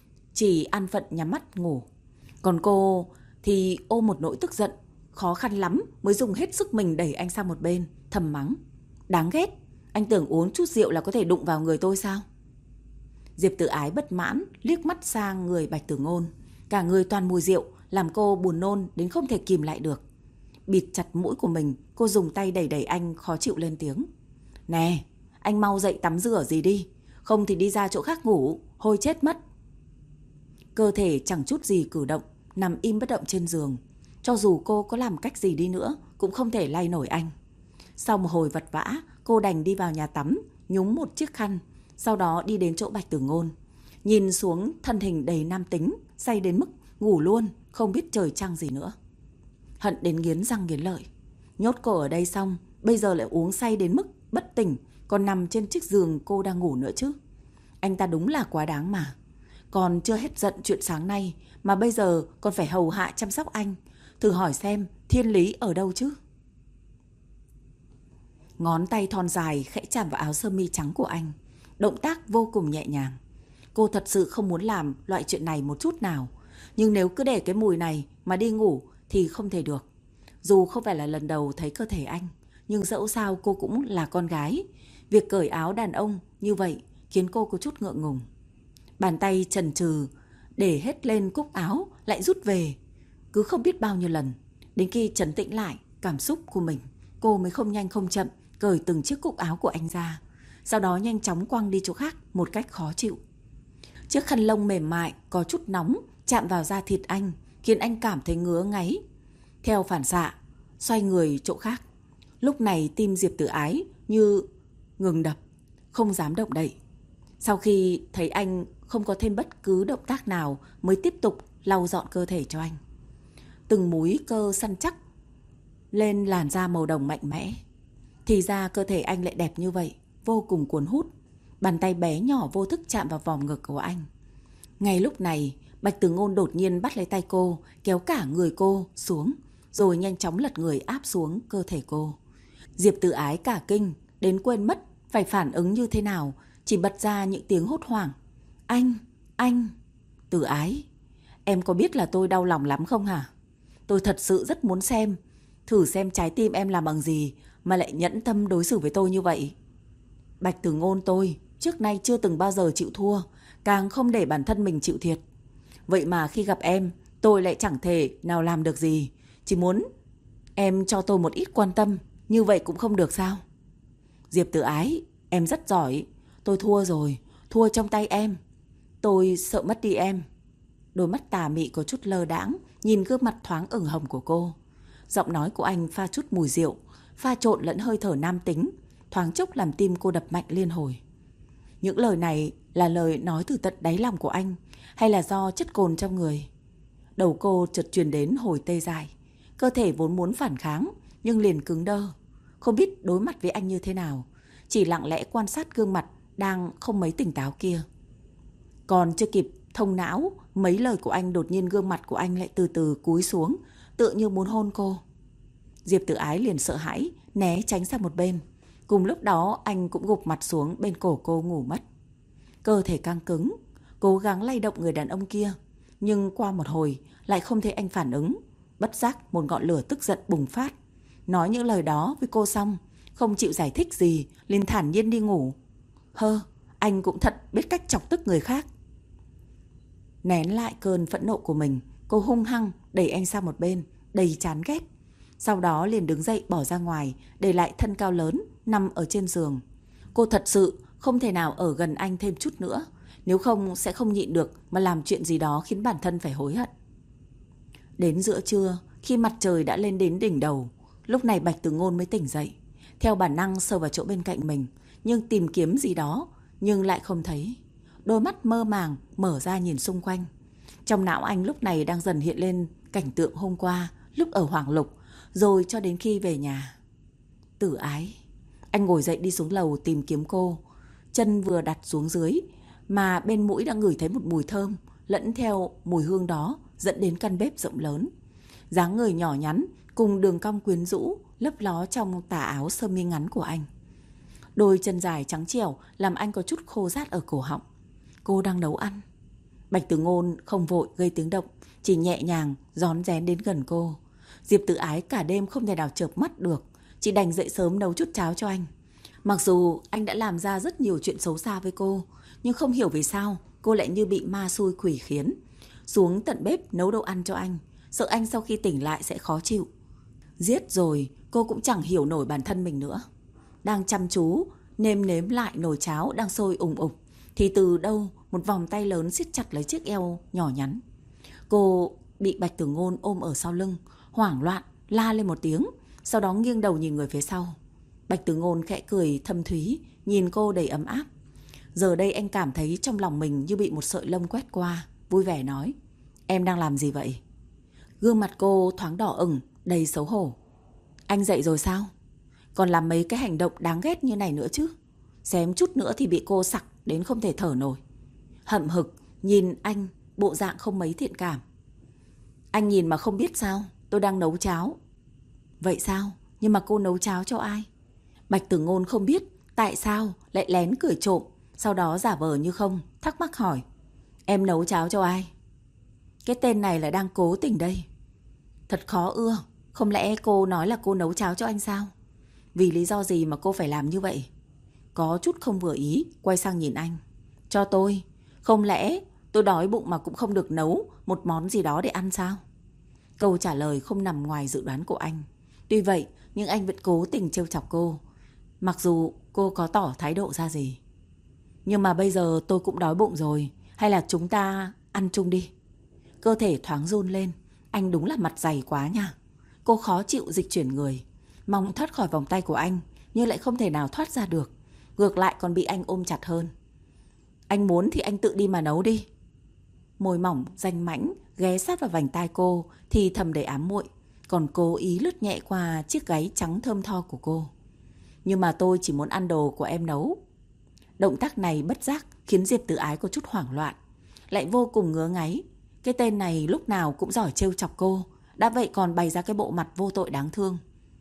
chỉ an phận nhắm mắt ngủ. Còn cô thì ôm một nỗi tức giận, khó khăn lắm mới dùng hết sức mình đẩy anh sang một bên, thầm mắng. Đáng ghét, anh tưởng uống chút rượu là có thể đụng vào người tôi sao? Diệp Tử Ái bất mãn liếc mắt sang người Bạch Tử Ngôn. Cả người toàn mùi rượu, làm cô buồn nôn đến không thể kìm lại được. Bịt chặt mũi của mình, cô dùng tay đẩy đẩy anh, khó chịu lên tiếng. Nè, anh mau dậy tắm rửa gì đi, không thì đi ra chỗ khác ngủ, hôi chết mất. Cơ thể chẳng chút gì cử động, nằm im bất động trên giường. Cho dù cô có làm cách gì đi nữa cũng không thể lay nổi anh. Sau một hồi vật vã, cô đành đi vào nhà tắm, nhúng một chiếc khăn, sau đó đi đến chỗ Bạch Tử Ngôn. Nhìn xuống thân hình đầy nam tính, say đến mức ngủ luôn, không biết trời trăng gì nữa. Hận đến nghiến răng nghiến lợi. Nhốt cô ở đây xong, bây giờ lại uống say đến mức bất tỉnh, còn nằm trên chiếc giường cô đang ngủ nữa chứ. Anh ta đúng là quá đáng mà. Còn chưa hết giận chuyện sáng nay mà bây giờ còn phải hầu hạ chăm sóc anh. Thử hỏi xem thiên lý ở đâu chứ. Ngón tay thon dài khẽ chạm vào áo sơ mi trắng của anh. Động tác vô cùng nhẹ nhàng. Cô thật sự không muốn làm loại chuyện này một chút nào. Nhưng nếu cứ để cái mùi này mà đi ngủ thì không thể được. Dù không phải là lần đầu thấy cơ thể anh, nhưng dẫu sao cô cũng là con gái. Việc cởi áo đàn ông như vậy khiến cô có chút ngượng ngùng. Bàn tay chần chừ để hết lên cúc áo lại rút về. Cứ không biết bao nhiêu lần. Đến khi trấn tĩnh lại cảm xúc của mình, cô mới không nhanh không chậm cởi từng chiếc cúc áo của anh ra. Sau đó nhanh chóng quăng đi chỗ khác một cách khó chịu. Chiếc khăn lông mềm mại có chút nóng chạm vào da thịt anh, khiến anh cảm thấy ngứa ngáy. Theo phản xạ, xoay người chỗ khác. Lúc này tim Diệp Tử Ái như ngừng đập, không dám động đậy. Sau khi thấy anh không có thêm bất cứ động tác nào mới tiếp tục lau dọn cơ thể cho anh. Từng múi cơ săn chắc lên làn da màu đồng mạnh mẽ. Thì ra cơ thể anh lại đẹp như vậy, vô cùng cuốn hút. Bàn tay bé nhỏ vô thức chạm vào vòng ngực của anh. Ngay lúc này, Bạch Tử Ngôn đột nhiên bắt lấy tay cô, kéo cả người cô xuống, rồi nhanh chóng lật người áp xuống cơ thể cô. Diệp Tử Ái cả kinh, đến quên mất phải phản ứng như thế nào, chỉ bật ra những tiếng hốt hoảng. Anh, anh, Tử Ái, em có biết là tôi đau lòng lắm không hả? Tôi thật sự rất muốn xem, thử xem trái tim em làm bằng gì mà lại nhẫn tâm đối xử với tôi như vậy. Bạch Tử Ngôn tôi trước nay chưa từng bao giờ chịu thua, càng không để bản thân mình chịu thiệt. Vậy mà khi gặp em, tôi lại chẳng thể nào làm được gì. Chỉ muốn em cho tôi một ít quan tâm, như vậy cũng không được sao? Diệp Tử Ái, em rất giỏi. Tôi thua rồi, thua trong tay em. Tôi sợ mất đi em. Đôi mắt tà mị có chút lơ đãng nhìn gương mặt thoáng ửng hồng của cô. Giọng nói của anh pha chút mùi rượu, pha trộn lẫn hơi thở nam tính, thoáng chốc làm tim cô đập mạnh liên hồi. Những lời này là lời nói từ tận đáy lòng của anh, hay là do chất cồn trong người? Đầu cô chợt truyền đến hồi tê dại. Cơ thể vốn muốn phản kháng nhưng liền cứng đơ, không biết đối mặt với anh như thế nào, chỉ lặng lẽ quan sát gương mặt đang không mấy tỉnh táo kia. Còn chưa kịp thông não mấy lời của anh, đột nhiên gương mặt của anh lại từ từ cúi xuống, tựa như muốn hôn cô. Diệp Tử Ái liền sợ hãi né tránh sang một bên. Cùng lúc đó anh cũng gục mặt xuống bên cổ cô ngủ mất. Cơ thể căng cứng, cố gắng lay động người đàn ông kia, nhưng qua một hồi lại không thấy anh phản ứng. Bất giác một ngọn lửa tức giận bùng phát. Nói những lời đó với cô xong, không chịu giải thích gì, liền thản nhiên đi ngủ. Hơ, anh cũng thật biết cách chọc tức người khác. Nén lại cơn phẫn nộ của mình, cô hung hăng đẩy anh sang một bên, đầy chán ghét. Sau đó liền đứng dậy bỏ ra ngoài, để lại thân cao lớn nằm ở trên giường. Cô thật sự không thể nào ở gần anh thêm chút nữa, nếu không sẽ không nhịn được mà làm chuyện gì đó khiến bản thân phải hối hận. Đến giữa trưa, khi mặt trời đã lên đến đỉnh đầu, lúc này Bạch Tử Ngôn mới tỉnh dậy. Theo bản năng sờ vào chỗ bên cạnh mình, nhưng tìm kiếm gì đó, nhưng lại không thấy. Đôi mắt mơ màng mở ra nhìn xung quanh. Trong não anh lúc này đang dần hiện lên cảnh tượng hôm qua, lúc ở Hoàng Lục, rồi cho đến khi về nhà. Tử Ái. Anh ngồi dậy đi xuống lầu tìm kiếm cô. Chân vừa đặt xuống dưới mà bên mũi đã ngửi thấy một mùi thơm, lẫn theo mùi hương đó dẫn đến căn bếp rộng lớn. Dáng người nhỏ nhắn cùng đường cong quyến rũ lấp ló trong tà áo sơ mi ngắn của anh. Đôi chân dài trắng trẻo làm anh có chút khô rát ở cổ họng. Cô đang nấu ăn. Bạch Tử Ngôn không vội gây tiếng động, chỉ nhẹ nhàng rón rén đến gần cô. Diệp Tử Ái cả đêm không thể nào chợp mắt được, chỉ đành dậy sớm nấu chút cháo cho anh. Mặc dù anh đã làm ra rất nhiều chuyện xấu xa với cô, Nhưng không hiểu vì sao cô lại như bị ma xui quỷ khiến. Xuống tận bếp nấu đồ ăn cho anh, sợ anh sau khi tỉnh lại sẽ khó chịu. Giết rồi cô cũng chẳng hiểu nổi bản thân mình nữa. Đang chăm chú nêm nếm lại nồi cháo đang sôi ùng ục thì từ đâu một vòng tay lớn siết chặt lấy chiếc eo nhỏ nhắn. Cô bị Bạch Tử Ngôn ôm ở sau lưng, hoảng loạn la lên một tiếng, sau đó nghiêng đầu nhìn người phía sau. Bạch Tử Ngôn khẽ cười thâm thúy, nhìn cô đầy ấm áp. Giờ đây anh cảm thấy trong lòng mình như bị một sợi lông quét qua, vui vẻ nói: "Em đang làm gì vậy?" Gương mặt cô thoáng đỏ ửng, đầy xấu hổ. "Anh dậy rồi sao? Còn làm mấy cái hành động đáng ghét như này nữa chứ?" Xém chút nữa thì bị cô sặc đến không thể thở nổi. Hậm hực nhìn anh, bộ dạng không mấy thiện cảm. "Anh nhìn mà không biết sao? Tôi đang nấu cháo." "Vậy sao? Nhưng mà cô nấu cháo cho ai?" Bạch Tử Ngôn không biết tại sao lại lén cười trộm, sau đó giả vờ như không, thắc mắc hỏi: "Em nấu cháo cho ai?" Cái tên này là đang cố tình đây. Thật khó ưa, không lẽ cô nói là cô nấu cháo cho anh sao? Vì lý do gì mà cô phải làm như vậy? Có chút không vừa ý, quay sang nhìn anh. "Cho tôi, không lẽ tôi đói bụng mà cũng không được nấu một món gì đó để ăn sao?" Câu trả lời không nằm ngoài dự đoán của anh. Tuy vậy, nhưng anh vẫn cố tình trêu chọc cô, mặc dù cô có tỏ thái độ ra gì. "Nhưng mà bây giờ tôi cũng đói bụng rồi, hay là chúng ta ăn chung đi?" Cơ thể thoáng run lên, anh đúng là mặt dày quá nha. Cô khó chịu dịch chuyển người, mong thoát khỏi vòng tay của anh, nhưng lại không thể nào thoát ra được. Ngược lại còn bị anh ôm chặt hơn. "Anh muốn thì anh tự đi mà nấu đi." Môi mỏng, danh mãnh, ghé sát vào vành tai cô, thì thầm đầy ám muội, còn cố ý lướt nhẹ qua chiếc gáy trắng thơm tho của cô. "Nhưng mà tôi chỉ muốn ăn đồ của em nấu." Động tác này bất giác khiến Diệp Tử Ái có chút hoảng loạn, lại vô cùng ngứa ngáy. Cái tên này lúc nào cũng giỏi trêu chọc cô, đã vậy còn bày ra cái bộ mặt vô tội đáng thương.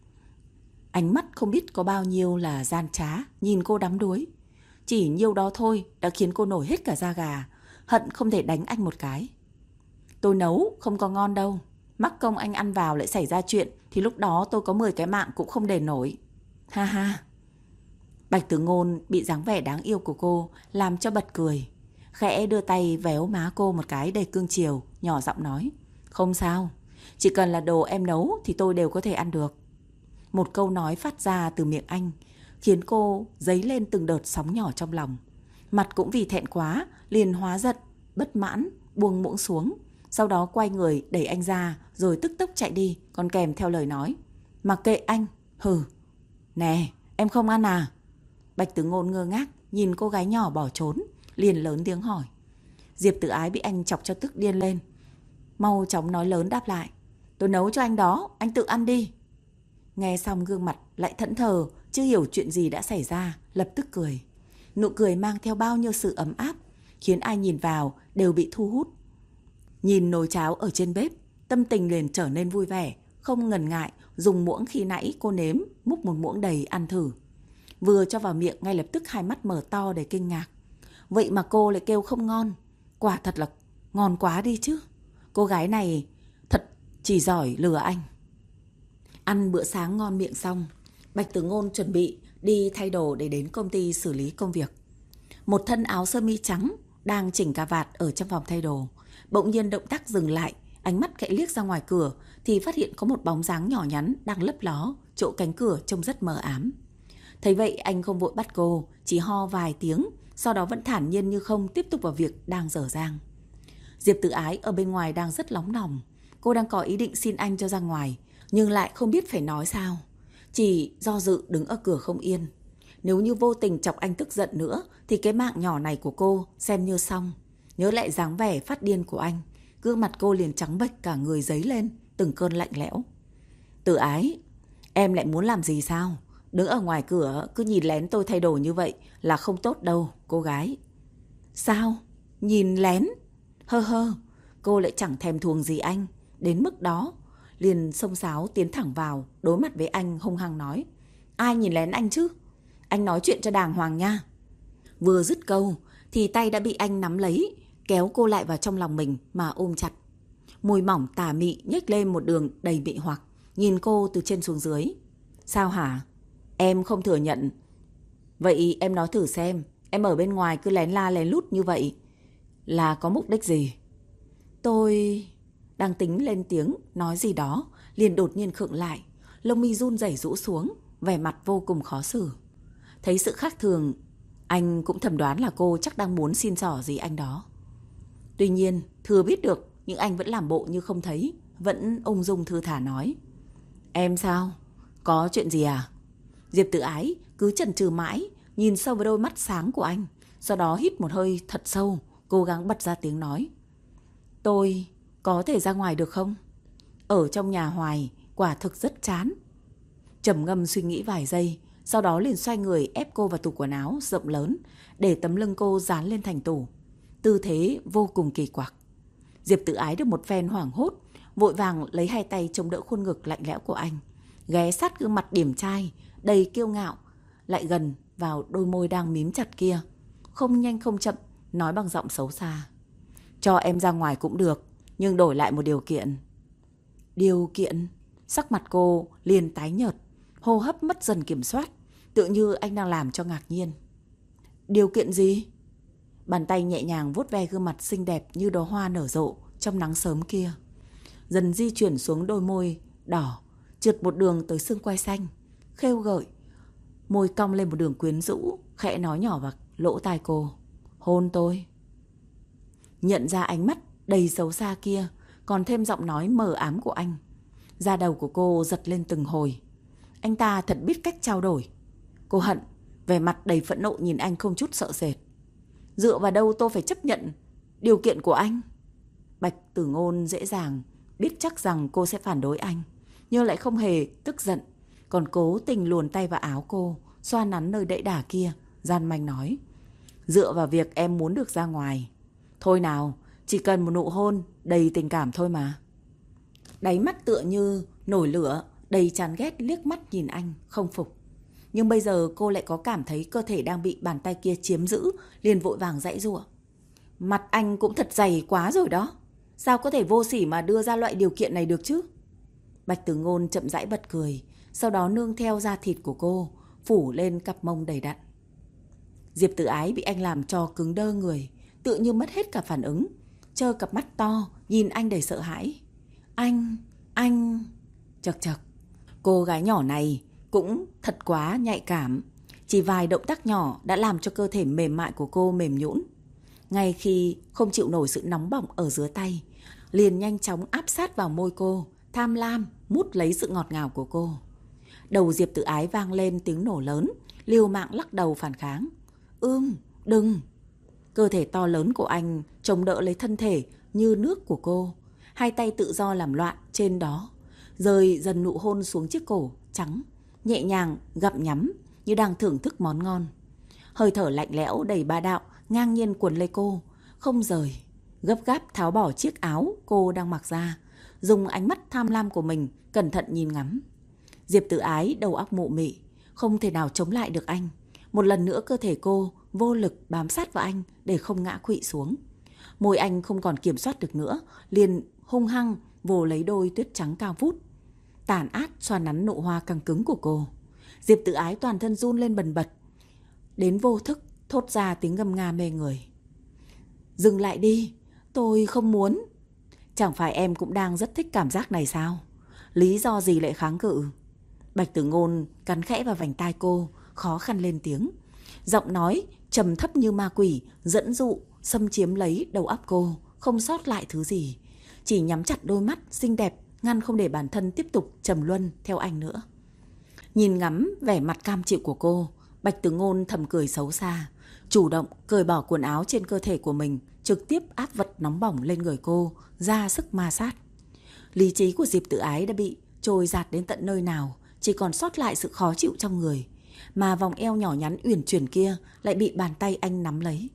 Ánh mắt không biết có bao nhiêu là gian trá, nhìn cô đắm đuối. Chỉ nhiêu đó thôi đã khiến cô nổi hết cả da gà, hận không thể đánh anh một cái. "Tôi nấu không có ngon đâu, mắc công anh ăn vào lại xảy ra chuyện thì lúc đó tôi có mười cái mạng cũng không đền nổi." Ha ha. Bạch Tử Ngôn bị dáng vẻ đáng yêu của cô làm cho bật cười, khẽ đưa tay véo má cô một cái đầy cương chiều, nhỏ giọng nói: "Không sao, chỉ cần là đồ em nấu thì tôi đều có thể ăn được." Một câu nói phát ra từ miệng anh khiến cô dấy lên từng đợt sóng nhỏ trong lòng. Mặt cũng vì thẹn quá liền hóa giận, bất mãn, buông muỗng xuống, sau đó quay người đẩy anh ra rồi tức tốc chạy đi, còn kèm theo lời nói: "Mặc kệ anh, hừ." "Nè, em không ăn à?" Bạch Tử Ngôn ngơ ngác nhìn cô gái nhỏ bỏ trốn, liền lớn tiếng hỏi. Diệp Tử Ái bị anh chọc cho tức điên lên, mau chóng nói lớn đáp lại: "Tôi nấu cho anh đó, anh tự ăn đi." Nghe xong gương mặt lại thẫn thờ, chưa hiểu chuyện gì đã xảy ra, lập tức cười. Nụ cười mang theo bao nhiêu sự ấm áp, khiến ai nhìn vào đều bị thu hút. Nhìn nồi cháo ở trên bếp, tâm tình liền trở nên vui vẻ, không ngần ngại dùng muỗng khi nãy cô nếm, múc một muỗng đầy ăn thử. Vừa cho vào miệng ngay lập tức hai mắt mở to để kinh ngạc. Vậy mà cô lại kêu không ngon, quả thật là ngon quá đi chứ. Cô gái này thật chỉ giỏi lừa anh. Ăn bữa sáng ngon miệng xong, Bạch Tử Ngôn chuẩn bị đi thay đồ để đến công ty xử lý công việc. Một thân áo sơ mi trắng đang chỉnh cà vạt ở trong phòng thay đồ, bỗng nhiên động tác dừng lại, ánh mắt khẽ liếc ra ngoài cửa thì phát hiện có một bóng dáng nhỏ nhắn đang lấp ló chỗ cánh cửa trông rất mờ ám. Thấy vậy anh không vội bắt cô, chỉ ho vài tiếng, sau đó vẫn thản nhiên như không tiếp tục vào việc đang dở dang. Diệp Tử Ái ở bên ngoài đang rất nóng lòng, cô đang có ý định xin anh cho ra ngoài, nhưng lại không biết phải nói sao, chỉ do dự đứng ở cửa không yên. Nếu như vô tình chọc anh tức giận nữa thì cái mạng nhỏ này của cô xem như xong. Nhớ lại dáng vẻ phát điên của anh, gương mặt cô liền trắng bệch cả người dấy lên từng cơn lạnh lẽo. "Tử Ái, em lại muốn làm gì sao? Đứng ở ngoài cửa cứ nhìn lén tôi thay đồ như vậy là không tốt đâu, cô gái." "Sao? Nhìn lén?" Hơ hơ, cô lại chẳng thèm thuồng gì anh đến mức đó, liền xông xáo tiến thẳng vào, đối mặt với anh hung hăng nói: "Ai nhìn lén anh chứ? Anh nói chuyện cho đàng hoàng nha." Vừa dứt câu thì tay đã bị anh nắm lấy, kéo cô lại vào trong lòng mình mà ôm chặt. Môi mỏng tà mị nhếch lên một đường đầy mị hoặc, nhìn cô từ trên xuống dưới. "Sao hả? Em không thừa nhận. Vậy em nói thử xem, Em ở bên ngoài cứ lén la lén lút như vậy là có mục đích gì? Tôi... Đang tính lên tiếng nói gì đó, liền đột nhiên khựng lại, lông mi run rẩy rũ xuống, vẻ mặt vô cùng khó xử. Thấy sự khác thường, anh cũng thầm đoán là cô chắc đang muốn xin xỏ gì anh đó. Tuy nhiên, thừa biết được, nhưng anh vẫn làm bộ như không thấy, vẫn ung dung thư thả nói. Em sao? Có chuyện gì à? Diệp Tử Ái cứ chần chừ mãi, nhìn sâu vào đôi mắt sáng của anh, sau đó hít một hơi thật sâu, cố gắng bật ra tiếng nói. Tôi có thể ra ngoài được không? Ở trong nhà hoài, quả thực rất chán. Trầm ngâm suy nghĩ vài giây, sau đó liền xoay người ép cô vào tủ quần áo rộng lớn, để tấm lưng cô dán lên thành tủ. Tư thế vô cùng kỳ quặc. Diệp Tử Ái được một phen hoảng hốt, vội vàng lấy hai tay chống đỡ khuôn ngực lạnh lẽo của anh, ghé sát gương mặt điềm trai, đầy kiêu ngạo, lại gần vào đôi môi đang mím chặt kia. Không nhanh không chậm, nói bằng giọng xấu xa. Cho em ra ngoài cũng được, nhưng đổi lại một điều kiện. Điều kiện? Sắc mặt cô liền tái nhợt, hô hấp mất dần kiểm soát, tựa như anh đang làm cho ngạc nhiên. Điều kiện gì? Bàn tay nhẹ nhàng vuốt ve gương mặt xinh đẹp như đóa hoa nở rộ trong nắng sớm kia, dần di chuyển xuống đôi môi đỏ, trượt một đường tới xương quai xanh, khêu gợi, môi cong lên một đường quyến rũ, khẽ nói nhỏ vào lỗ tai cô. Hôn tôi. Nhận ra ánh mắt đầy xấu xa kia, còn thêm giọng nói mờ ám của anh, da đầu của cô giật lên từng hồi. Anh ta thật biết cách trao đổi. Cô hận, vẻ mặt đầy phẫn nộ nhìn anh không chút sợ sệt. Dựa vào đâu tôi phải chấp nhận điều kiện của anh? Bạch Tử Ngôn dễ dàng biết chắc rằng cô sẽ phản đối anh, nhưng lại không hề tức giận, còn cố tình luồn tay vào áo cô, xoa nắn nơi đẫy đà kia, gian manh nói. Dựa vào việc em muốn được ra ngoài. Thôi nào, chỉ cần một nụ hôn đầy tình cảm thôi mà. Đáy mắt tựa như nổi lửa, đầy chán ghét liếc mắt nhìn anh, không phục. Nhưng bây giờ cô lại có cảm thấy cơ thể đang bị bàn tay kia chiếm giữ, liền vội vàng giãy giụa. Mặt anh cũng thật dày quá rồi đó. Sao có thể vô sỉ mà đưa ra loại điều kiện này được chứ? Bạch Tử Ngôn chậm rãi bật cười, sau đó nương theo da thịt của cô, phủ lên cặp mông đầy đặn. Diệp Tử Ái bị anh làm cho cứng đơ người, tự như mất hết cả phản ứng, trơ cặp mắt to, nhìn anh đầy sợ hãi. Anh, anh... Chật chật, cô gái nhỏ này cũng thật quá nhạy cảm. Chỉ vài động tác nhỏ đã làm cho cơ thể mềm mại của cô mềm nhũn. Ngay khi không chịu nổi sự nóng bỏng ở dưới tay, liền nhanh chóng áp sát vào môi cô, tham lam mút lấy sự ngọt ngào của cô. Đầu Diệp Tử Ái vang lên tiếng nổ lớn, liều mạng lắc đầu phản kháng. Ưm, đừng! Cơ thể to lớn của anh chống đỡ lấy thân thể như nước của cô, hai tay tự do làm loạn trên đó, rời dần nụ hôn xuống chiếc cổ trắng, nhẹ nhàng gặm nhắm như đang thưởng thức món ngon. Hơi thở lạnh lẽo đầy bá đạo ngang nhiên quấn lấy cô, không rời, gấp gáp tháo bỏ chiếc áo cô đang mặc ra, dùng ánh mắt tham lam của mình cẩn thận nhìn ngắm. Diệp Tử Ái đầu óc mụ mị, không thể nào chống lại được anh. Một lần nữa cơ thể cô vô lực bám sát vào anh để không ngã quỵ xuống. Môi anh không còn kiểm soát được nữa, liền hung hăng vồ lấy đôi tuyết trắng cao vút, tàn át xoa nắn nụ hoa căng cứng của cô. Diệp Tử Ái toàn thân run lên bần bật, đến vô thức thốt ra tiếng ngâm nga mê người. Dừng lại đi, tôi không muốn. Chẳng phải em cũng đang rất thích cảm giác này sao? Lý do gì lại kháng cự? Bạch Tử Ngôn cắn khẽ vào vành tai cô, khó khăn lên tiếng. Giọng nói trầm thấp như ma quỷ, dẫn dụ, xâm chiếm lấy đầu óc cô, không sót lại thứ gì. Chỉ nhắm chặt đôi mắt xinh đẹp, ngăn không để bản thân tiếp tục trầm luân theo anh nữa. Nhìn ngắm vẻ mặt cam chịu của cô, Bạch Tử Ngôn thầm cười xấu xa, chủ động cởi bỏ quần áo trên cơ thể của mình, trực tiếp áp vật nóng bỏng lên người cô, ra sức ma sát. Lý trí của Diệp Tử Ái đã bị trôi dạt đến tận nơi nào, chỉ còn sót lại sự khó chịu trong người, mà vòng eo nhỏ nhắn uyển chuyển kia lại bị bàn tay anh nắm lấy.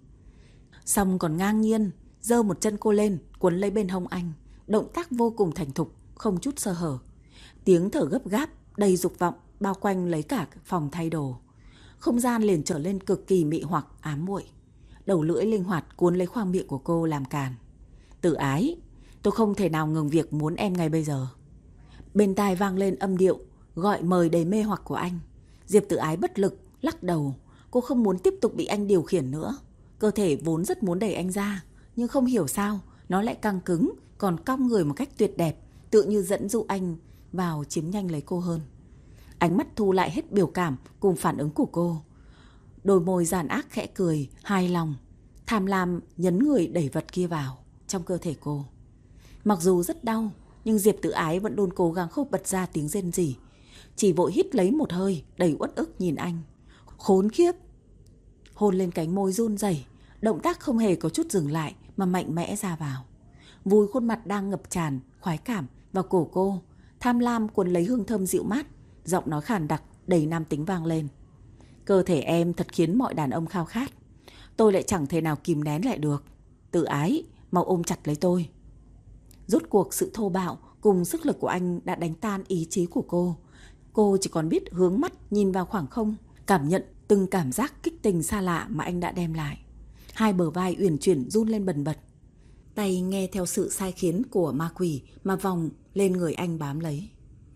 Xong còn ngang nhiên giơ một chân cô lên, quấn lấy bên hông anh, động tác vô cùng thành thục, không chút sơ hở. Tiếng thở gấp gáp đầy dục vọng bao quanh lấy cả phòng thay đồ. Không gian liền trở lên cực kỳ mị hoặc ám muội. Đầu lưỡi linh hoạt cuốn lấy khoang miệng của cô làm càn. Tử Ái, tôi không thể nào ngừng việc muốn em ngay bây giờ. Bên tai vang lên âm điệu gọi mời đầy mê hoặc của anh. Diệp Tử Ái bất lực lắc đầu, cô không muốn tiếp tục bị anh điều khiển nữa. Cơ thể vốn rất muốn đẩy anh ra, nhưng không hiểu sao nó lại căng cứng, còn cong người một cách tuyệt đẹp, tự như dẫn dụ anh vào chiếm nhanh lấy cô hơn. Ánh mắt thu lại hết biểu cảm cùng phản ứng của cô. Đôi môi giàn ác khẽ cười, hài lòng, tham lam nhấn người đẩy vật kia vào trong cơ thể cô. Mặc dù rất đau, nhưng Diệp Tử Ái vẫn luôn cố gắng không bật ra tiếng rên rỉ, chỉ vội hít lấy một hơi, đầy uất ức nhìn anh. Khốn khiếp! Hôn lên cánh môi run rẩy, động tác không hề có chút dừng lại mà mạnh mẽ ra vào. Vùi khuôn mặt đang ngập tràn khoái cảm vào cổ cô, tham lam cuốn lấy hương thơm dịu mát, giọng nói khàn đặc đầy nam tính vang lên. Cơ thể em thật khiến mọi đàn ông khao khát, tôi lại chẳng thể nào kìm nén lại được. Tử Ái, mau ôm chặt lấy tôi. Rốt cuộc sự thô bạo cùng sức lực của anh đã đánh tan ý chí của cô. Cô chỉ còn biết hướng mắt nhìn vào khoảng không, cảm nhận từng cảm giác kích tình xa lạ mà anh đã đem lại. Hai bờ vai uyển chuyển run lên bần bật. Tay nghe theo sự sai khiến của ma quỷ mà vòng lên người anh bám lấy.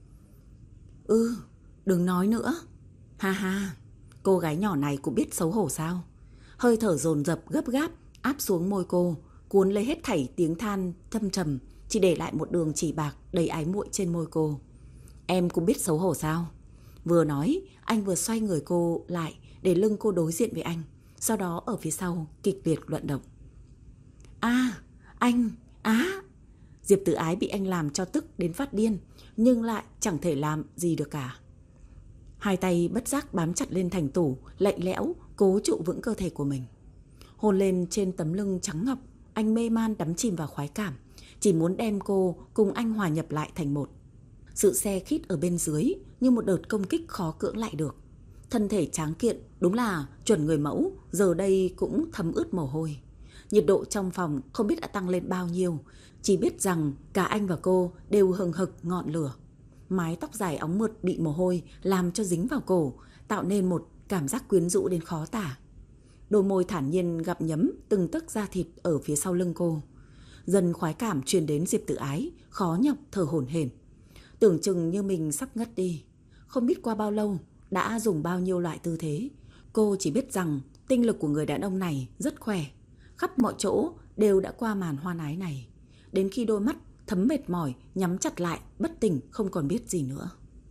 Ừ, đừng nói nữa. Ha ha, cô gái nhỏ này cũng biết xấu hổ sao? Hơi thở dồn dập gấp gáp áp xuống môi cô, cuốn lấy hết thảy tiếng than thâm trầm, chỉ để lại một đường chỉ bạc đầy ái muội trên môi cô. Em cũng biết xấu hổ sao? Vừa nói, anh vừa xoay người cô lại để lưng cô đối diện với anh, sau đó ở phía sau kịch liệt luận động. À, anh, á! Diệp Tử Ái bị anh làm cho tức đến phát điên, nhưng lại chẳng thể làm gì được cả. Hai tay bất giác bám chặt lên thành tủ, lạnh lẽo, cố trụ vững cơ thể của mình. Hôn lên trên tấm lưng trắng ngọc, anh mê man đắm chìm vào khoái cảm, chỉ muốn đem cô cùng anh hòa nhập lại thành một. Sự se khít ở bên dưới như một đợt công kích khó cưỡng lại được. Thân thể tráng kiện, đúng là chuẩn người mẫu, giờ đây cũng thấm ướt mồ hôi. Nhiệt độ trong phòng không biết đã tăng lên bao nhiêu, chỉ biết rằng cả anh và cô đều hừng hực ngọn lửa. Mái tóc dài óng mượt bị mồ hôi làm cho dính vào cổ, tạo nên một cảm giác quyến rũ đến khó tả. Đôi môi thản nhiên gặm nhấm từng tấc da thịt ở phía sau lưng cô. Dần khoái cảm truyền đến Diệp Tử Ái, khó nhọc thở hổn hển. Tưởng chừng như mình sắp ngất đi. Không biết qua bao lâu, đã dùng bao nhiêu loại tư thế. Cô chỉ biết rằng tinh lực của người đàn ông này rất khỏe. Khắp mọi chỗ đều đã qua màn hoan ái này. Đến khi đôi mắt thấm mệt mỏi, nhắm chặt lại, bất tỉnh, không còn biết gì nữa.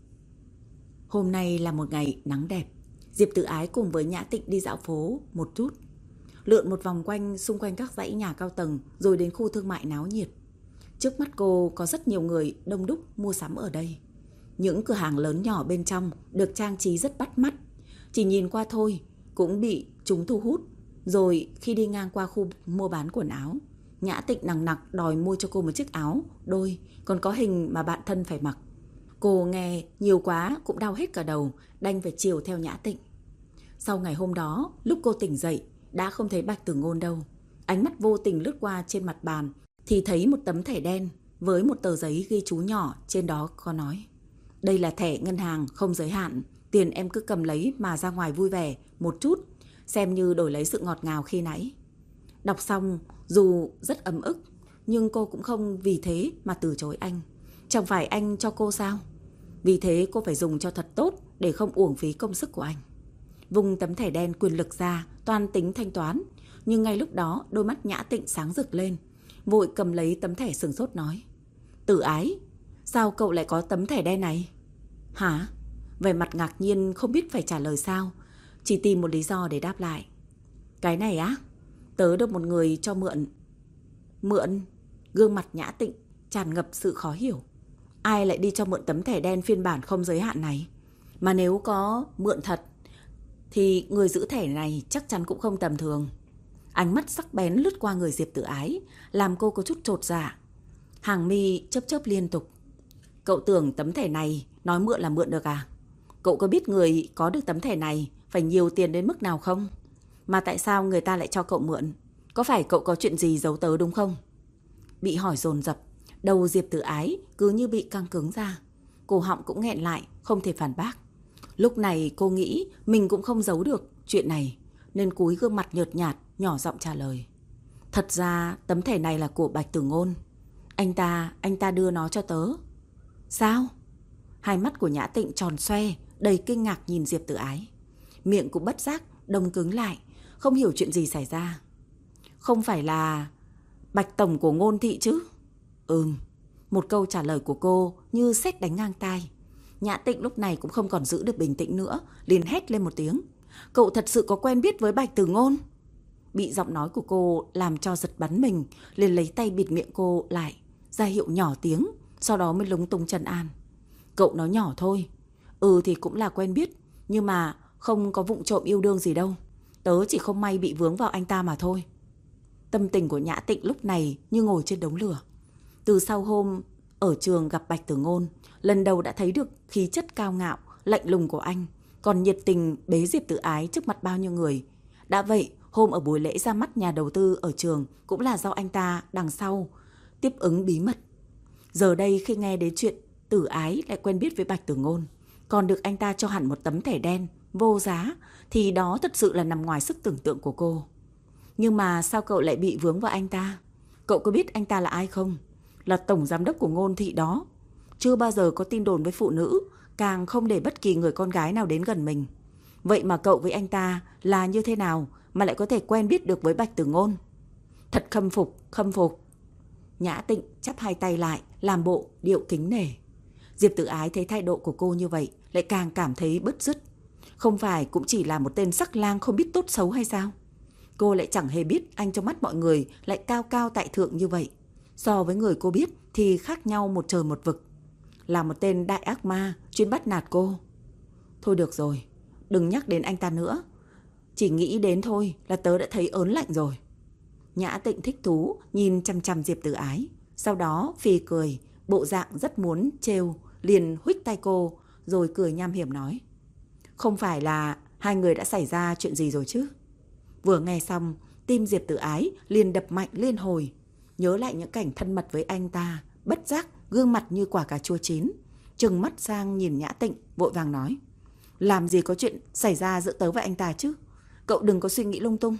Hôm nay là một ngày nắng đẹp. Diệp Tử Ái cùng với Nhã Tịnh đi dạo phố một chút, lượn một vòng quanh xung quanh các dãy nhà cao tầng, rồi đến khu thương mại náo nhiệt. Trước mắt cô có rất nhiều người đông đúc mua sắm ở đây. Những cửa hàng lớn nhỏ bên trong được trang trí rất bắt mắt, chỉ nhìn qua thôi cũng bị chúng thu hút. Rồi khi đi ngang qua khu mua bán quần áo, Nhã Tịnh nằng nặc đòi mua cho cô một chiếc áo đôi còn có hình mà bạn thân phải mặc. Cô nghe nhiều quá cũng đau hết cả đầu, đành phải chiều theo Nhã Tịnh. Sau ngày hôm đó, lúc cô tỉnh dậy, đã không thấy Bạch Tử Ngôn đâu. Ánh mắt vô tình lướt qua trên mặt bàn, thì thấy một tấm thẻ đen với một tờ giấy ghi chú nhỏ, trên đó có nói: đây là thẻ ngân hàng không giới hạn, tiền em cứ cầm lấy mà ra ngoài vui vẻ một chút, xem như đổi lấy sự ngọt ngào khi nãy. Đọc xong, dù rất ấm ức, nhưng cô cũng không vì thế mà từ chối anh. Chẳng phải anh cho cô sao? Vì thế cô phải dùng cho thật tốt để không uổng phí công sức của anh. Vùng tấm thẻ đen quyền lực ra, toan tính thanh toán. Nhưng ngay lúc đó đôi mắt Nhã Tịnh sáng rực lên, vội cầm lấy tấm thẻ sửng sốt nói: Tử Ái, sao cậu lại có tấm thẻ đen này? Hả? Vẻ mặt ngạc nhiên không biết phải trả lời sao, chỉ tìm một lý do để đáp lại. Cái này á, tớ được một người cho mượn. Mượn? Gương mặt Nhã Tịnh tràn ngập sự khó hiểu. Ai lại đi cho mượn tấm thẻ đen phiên bản không giới hạn này? Mà nếu có mượn thật thì người giữ thẻ này chắc chắn cũng không tầm thường. Ánh mắt sắc bén lướt qua người Diệp Tử Ái, làm cô có chút chột dạ. Hàng mi chớp chớp liên tục. Cậu tưởng tấm thẻ này nói mượn là mượn được à? Cậu có biết người có được tấm thẻ này phải nhiều tiền đến mức nào không? Mà tại sao người ta lại cho cậu mượn? Có phải cậu có chuyện gì giấu tớ đúng không? Bị hỏi dồn dập, đầu Diệp Tử Ái cứ như bị căng cứng ra. Cổ họng cũng nghẹn lại, không thể phản bác. Lúc này cô nghĩ mình cũng không giấu được chuyện này, nên cúi gương mặt nhợt nhạt, nhỏ giọng trả lời. Thật ra tấm thẻ này là của Bạch Tử Ngôn. Anh ta, anh ta đưa nó cho tớ. Sao? Hai mắt của Nhã Tịnh tròn xoe, đầy kinh ngạc nhìn Diệp Tử Ái. Miệng cũng bất giác đông cứng lại, không hiểu chuyện gì xảy ra. Không phải là Bạch tổng của Ngôn thị chứ? Ừm. Một câu trả lời của cô như sét đánh ngang tai. Nhã Tịnh lúc này cũng không còn giữ được bình tĩnh nữa, liền hét lên một tiếng. Cậu thật sự có quen biết với Bạch Tử Ngôn? Bị giọng nói của cô làm cho giật bắn mình, liền lấy tay bịt miệng cô lại, ra hiệu nhỏ tiếng, sau đó mới lúng túng trấn an. Cậu nói nhỏ thôi. Ừ thì cũng là quen biết, nhưng mà không có vụng trộm yêu đương gì đâu. Tớ chỉ không may bị vướng vào anh ta mà thôi. Tâm tình của Nhã Tịnh lúc này như ngồi trên đống lửa. Từ sau hôm ở trường gặp Bạch Tử Ngôn, lần đầu đã thấy được khí chất cao ngạo, lạnh lùng của anh, còn nhiệt tình bế Diệp Tử Ái trước mặt bao nhiêu người. Đã vậy, hôm ở buổi lễ ra mắt nhà đầu tư ở trường cũng là do anh ta đằng sau tiếp ứng bí mật. Giờ đây khi nghe đến chuyện Tử Ái lại quen biết với Bạch Tử Ngôn, còn được anh ta cho hẳn một tấm thẻ đen vô giá, thì đó thật sự là nằm ngoài sức tưởng tượng của cô. Nhưng mà sao cậu lại bị vướng vào anh ta? Cậu có biết anh ta là ai không? Là tổng giám đốc của Ngôn thị đó. Chưa bao giờ có tin đồn với phụ nữ, càng không để bất kỳ người con gái nào đến gần mình. Vậy mà cậu với anh ta là như thế nào mà lại có thể quen biết được với Bạch Tử Ngôn? Thật khâm phục, khâm phục. Nhã Tịnh chắp hai tay lại, làm bộ điệu kính nể. Diệp Tử Ái thấy thái độ của cô như vậy, lại càng cảm thấy bứt rứt. Không phải cũng chỉ là một tên sắc lang không biết tốt xấu hay sao? Cô lại chẳng hề biết anh trong mắt mọi người lại cao cao tại thượng như vậy. So với người cô biết thì khác nhau một trời một vực. Là một tên đại ác ma chuyên bắt nạt cô. Thôi được rồi, đừng nhắc đến anh ta nữa. Chỉ nghĩ đến thôi là tớ đã thấy ớn lạnh rồi. Nhã Tịnh thích thú nhìn chăm chăm Diệp Tử Ái, sau đó phì cười, bộ dạng rất muốn trêu, liền huých tay cô rồi cười nham hiểm nói. Không phải là hai người đã xảy ra chuyện gì rồi chứ? Vừa nghe xong, tim Diệp Tử Ái liền đập mạnh liên hồi. Nhớ lại những cảnh thân mật với anh ta, bất giác gương mặt như quả cà chua chín, trừng mắt sang nhìn Nhã Tịnh, vội vàng nói. Làm gì có chuyện xảy ra giữa tớ và anh ta chứ? Cậu đừng có suy nghĩ lung tung.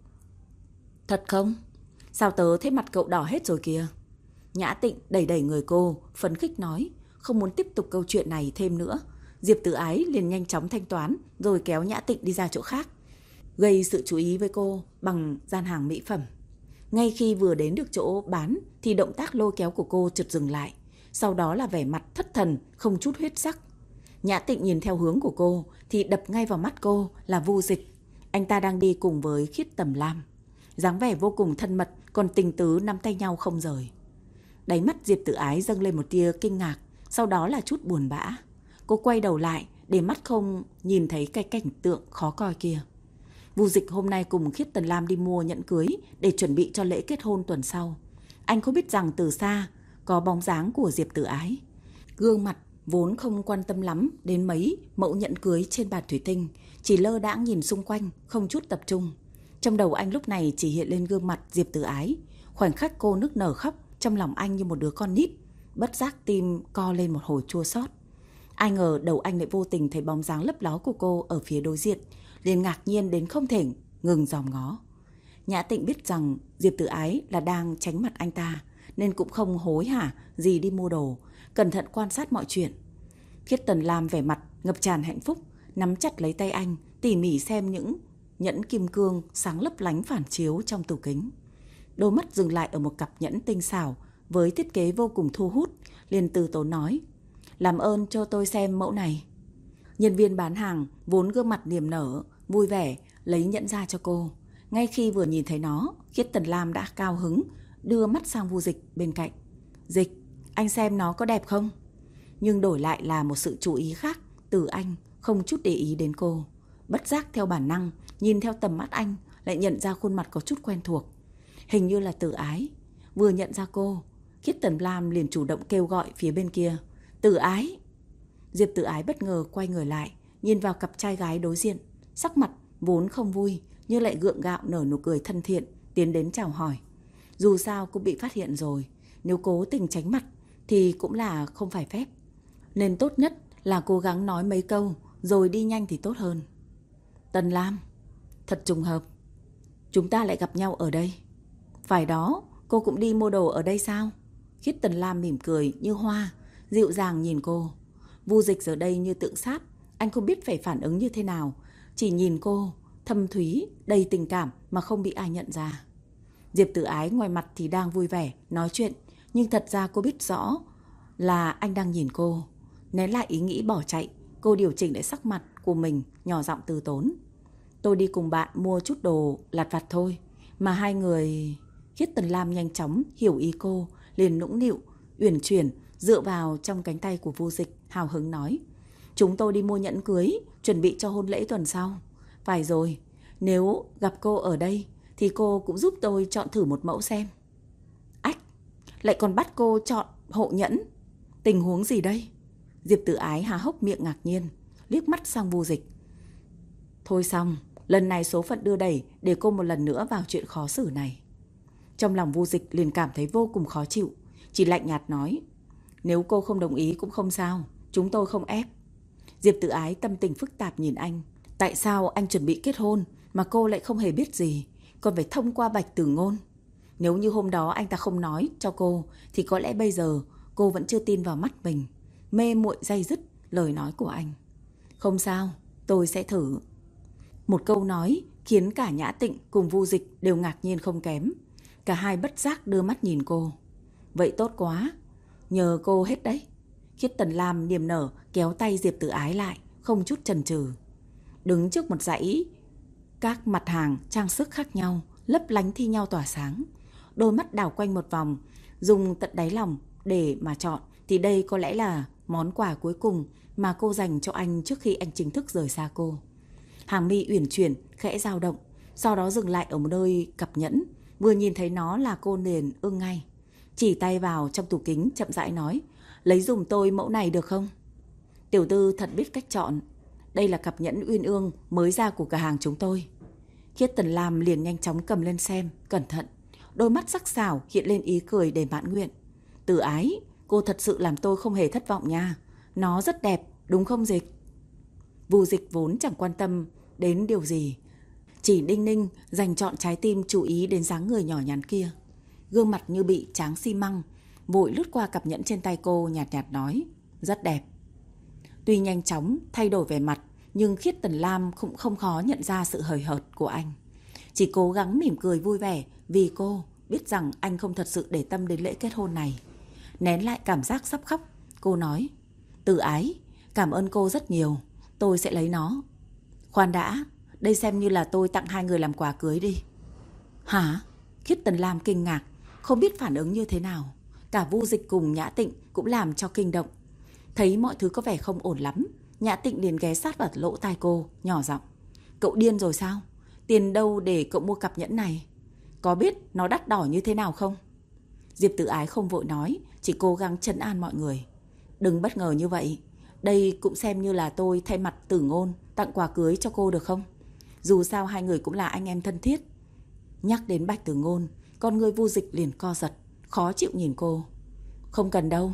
Thật không? Sao tớ thấy mặt cậu đỏ hết rồi kìa? Nhã Tịnh đẩy đẩy người cô, phấn khích nói, không muốn tiếp tục câu chuyện này thêm nữa. Diệp Tử Ái liền nhanh chóng thanh toán, rồi kéo Nhã Tịnh đi ra chỗ khác, gây sự chú ý với cô bằng gian hàng mỹ phẩm. Ngay khi vừa đến được chỗ bán thì động tác lôi kéo của cô chợt dừng lại, sau đó là vẻ mặt thất thần, không chút huyết sắc. Nhã Tịnh nhìn theo hướng của cô thì đập ngay vào mắt cô là Vu Dịch. Anh ta đang đi cùng với Khiết Tầm Lam, dáng vẻ vô cùng thân mật, còn tình tứ nắm tay nhau không rời. Đáy mắt Diệp Tử Ái dâng lên một tia kinh ngạc, sau đó là chút buồn bã. Cô quay đầu lại để mắt không nhìn thấy cái cảnh tượng khó coi kia. Vu Dịch hôm nay cùng Khiết Tần Lam đi mua nhẫn cưới để chuẩn bị cho lễ kết hôn tuần sau. Anh không biết rằng từ xa có bóng dáng của Diệp Tử Ái. Gương mặt vốn không quan tâm lắm đến mấy mẫu nhẫn cưới trên bàn thủy tinh, chỉ lơ đãng nhìn xung quanh, không chút tập trung. Trong đầu anh lúc này chỉ hiện lên gương mặt Diệp Tử Ái. Khoảnh khắc cô nức nở khóc, trong lòng anh như một đứa con nít, bất giác tim co lên một hồi chua xót. Ai ngờ đầu anh lại vô tình thấy bóng dáng lấp ló của cô ở phía đối diện, liền ngạc nhiên đến không thể ngừng dòm ngó. Nhã Tịnh biết rằng Diệp Tử Ái là đang tránh mặt anh ta, nên cũng không hối hả gì đi mua đồ, cẩn thận quan sát mọi chuyện. Khiết Tần Lam vẻ mặt ngập tràn hạnh phúc, nắm chặt lấy tay anh, tỉ mỉ xem những nhẫn kim cương sáng lấp lánh phản chiếu trong tủ kính. Đôi mắt dừng lại ở một cặp nhẫn tinh xảo với thiết kế vô cùng thu hút, liền từ tốn nói, làm ơn cho tôi xem mẫu này. Nhân viên bán hàng vốn gương mặt niềm nở, vui vẻ lấy nhẫn ra cho cô. Ngay khi vừa nhìn thấy nó, Khiết Tần Lam đã cao hứng đưa mắt sang Vu Dịch bên cạnh. Dịch, anh xem nó có đẹp không? Nhưng đổi lại là một sự chú ý khác từ anh, không chút để ý đến cô. Bất giác theo bản năng, nhìn theo tầm mắt anh, lại nhận ra khuôn mặt có chút quen thuộc. Hình như là Tử Ái. Vừa nhận ra cô, Khiết Tần Lam liền chủ động kêu gọi phía bên kia. Tử Ái! Diệp Tử Ái bất ngờ quay người lại, nhìn vào cặp trai gái đối diện. Sắc mặt vốn không vui, nhưng lại gượng gạo nở nụ cười thân thiện, tiến đến chào hỏi. Dù sao cũng bị phát hiện rồi, nếu cố tình tránh mặt thì cũng là không phải phép. Nên tốt nhất là cố gắng nói mấy câu rồi đi nhanh thì tốt hơn. Tần Lam, thật trùng hợp, chúng ta lại gặp nhau ở đây. Phải đó, cô cũng đi mua đồ ở đây sao? Khiết Tần Lam mỉm cười như hoa, dịu dàng nhìn cô. Vu Dịch giờ đây như tượng sáp, anh không biết phải phản ứng như thế nào, chỉ nhìn cô, thâm thúy, đầy tình cảm mà không bị ai nhận ra. Diệp Tử Ái ngoài mặt thì đang vui vẻ, nói chuyện, nhưng thật ra cô biết rõ là anh đang nhìn cô. Nén lại ý nghĩ bỏ chạy, cô điều chỉnh lại sắc mặt của mình, nhỏ giọng từ tốn. Tôi đi cùng bạn mua chút đồ lặt vặt thôi. Mà hai người... Khiết Tần Lam nhanh chóng hiểu ý cô, liền nũng nịu, uyển chuyển, dựa vào trong cánh tay của Vu Dịch, hào hứng nói. Chúng tôi đi mua nhẫn cưới, chuẩn bị cho hôn lễ tuần sau. Phải rồi, nếu gặp cô ở đây thì cô cũng giúp tôi chọn thử một mẫu xem. Ách, lại còn bắt cô chọn hộ nhẫn. Tình huống gì đây? Diệp Tử Ái há hốc miệng ngạc nhiên, liếc mắt sang Vu Dịch. Thôi xong, lần này số phận đưa đẩy để cô một lần nữa vào chuyện khó xử này. Trong lòng Vu Dịch liền cảm thấy vô cùng khó chịu, chỉ lạnh nhạt nói. Nếu cô không đồng ý cũng không sao, chúng tôi không ép. Diệp Tử Ái tâm tình phức tạp nhìn anh. Tại sao anh chuẩn bị kết hôn mà cô lại không hề biết gì, còn phải thông qua Bạch Tử Ngôn? Nếu như hôm đó anh ta không nói cho cô thì có lẽ bây giờ cô vẫn chưa tin vào mắt mình, mê muội day dứt lời nói của anh. Không sao, tôi sẽ thử. Một câu nói khiến cả Nhã Tịnh cùng Vu Dịch đều ngạc nhiên không kém. Cả hai bất giác đưa mắt nhìn cô. Vậy tốt quá, nhờ cô hết đấy. Khiết Tần Lam niềm nở kéo tay Diệp Tử Ái lại, không chút chần chừ. Đứng trước một dãy các mặt hàng trang sức khác nhau, lấp lánh thi nhau tỏa sáng. Đôi mắt đảo quanh một vòng, dùng tận đáy lòng để mà chọn thì đây có lẽ là món quà cuối cùng mà cô dành cho anh trước khi anh chính thức rời xa cô. Hàng mi uyển chuyển, khẽ dao động, sau đó dừng lại ở một nơi cặp nhẫn. Vừa nhìn thấy nó là cô liền ưng ngay. Chỉ tay vào trong tủ kính chậm rãi nói. Lấy dùm tôi mẫu này được không? Tiểu tư thật biết cách chọn. Đây là cặp nhẫn uyên ương mới ra của cửa hàng chúng tôi. Khiết Tần Lam liền nhanh chóng cầm lên xem, cẩn thận. Đôi mắt sắc sảo hiện lên ý cười để mãn nguyện. Tử Ái, cô thật sự làm tôi không hề thất vọng nha. Nó rất đẹp, đúng không Dịch? Vu Dịch vốn chẳng quan tâm đến điều gì, chỉ đinh ninh dành trọn trái tim chú ý đến dáng người nhỏ nhắn kia. Gương mặt như bị tráng xi măng, vội lướt qua cặp nhẫn trên tay cô, nhạt nhạt nói. Rất đẹp. Tuy nhanh chóng thay đổi vẻ mặt, nhưng Khiết Tần Lam cũng không khó nhận ra sự hời hợt của anh. Chỉ cố gắng mỉm cười vui vẻ vì cô biết rằng anh không thật sự để tâm đến lễ kết hôn này. Nén lại cảm giác sắp khóc, cô nói. Tử Ái, cảm ơn cô rất nhiều, tôi sẽ lấy nó. Khoan đã, đây xem như là tôi tặng hai người làm quà cưới đi. Hả? Khiết Tần Lam kinh ngạc, không biết phản ứng như thế nào. Cả Vu Dịch cùng Nhã Tịnh cũng làm cho kinh động. Thấy mọi thứ có vẻ không ổn lắm, Nhã Tịnh liền ghé sát vào lỗ tai cô, nhỏ giọng. Cậu điên rồi sao? Tiền đâu để cậu mua cặp nhẫn này? Có biết nó đắt đỏ như thế nào không? Diệp Tử Ái không vội nói, chỉ cố gắng trấn an mọi người. Đừng bất ngờ như vậy. Đây cũng xem như là tôi thay mặt Tử Ngôn tặng quà cưới cho cô được không? Dù sao hai người cũng là anh em thân thiết. Nhắc đến Bạch Tử Ngôn, con người Vu Dịch liền co giật, khó chịu nhìn cô. Không cần đâu,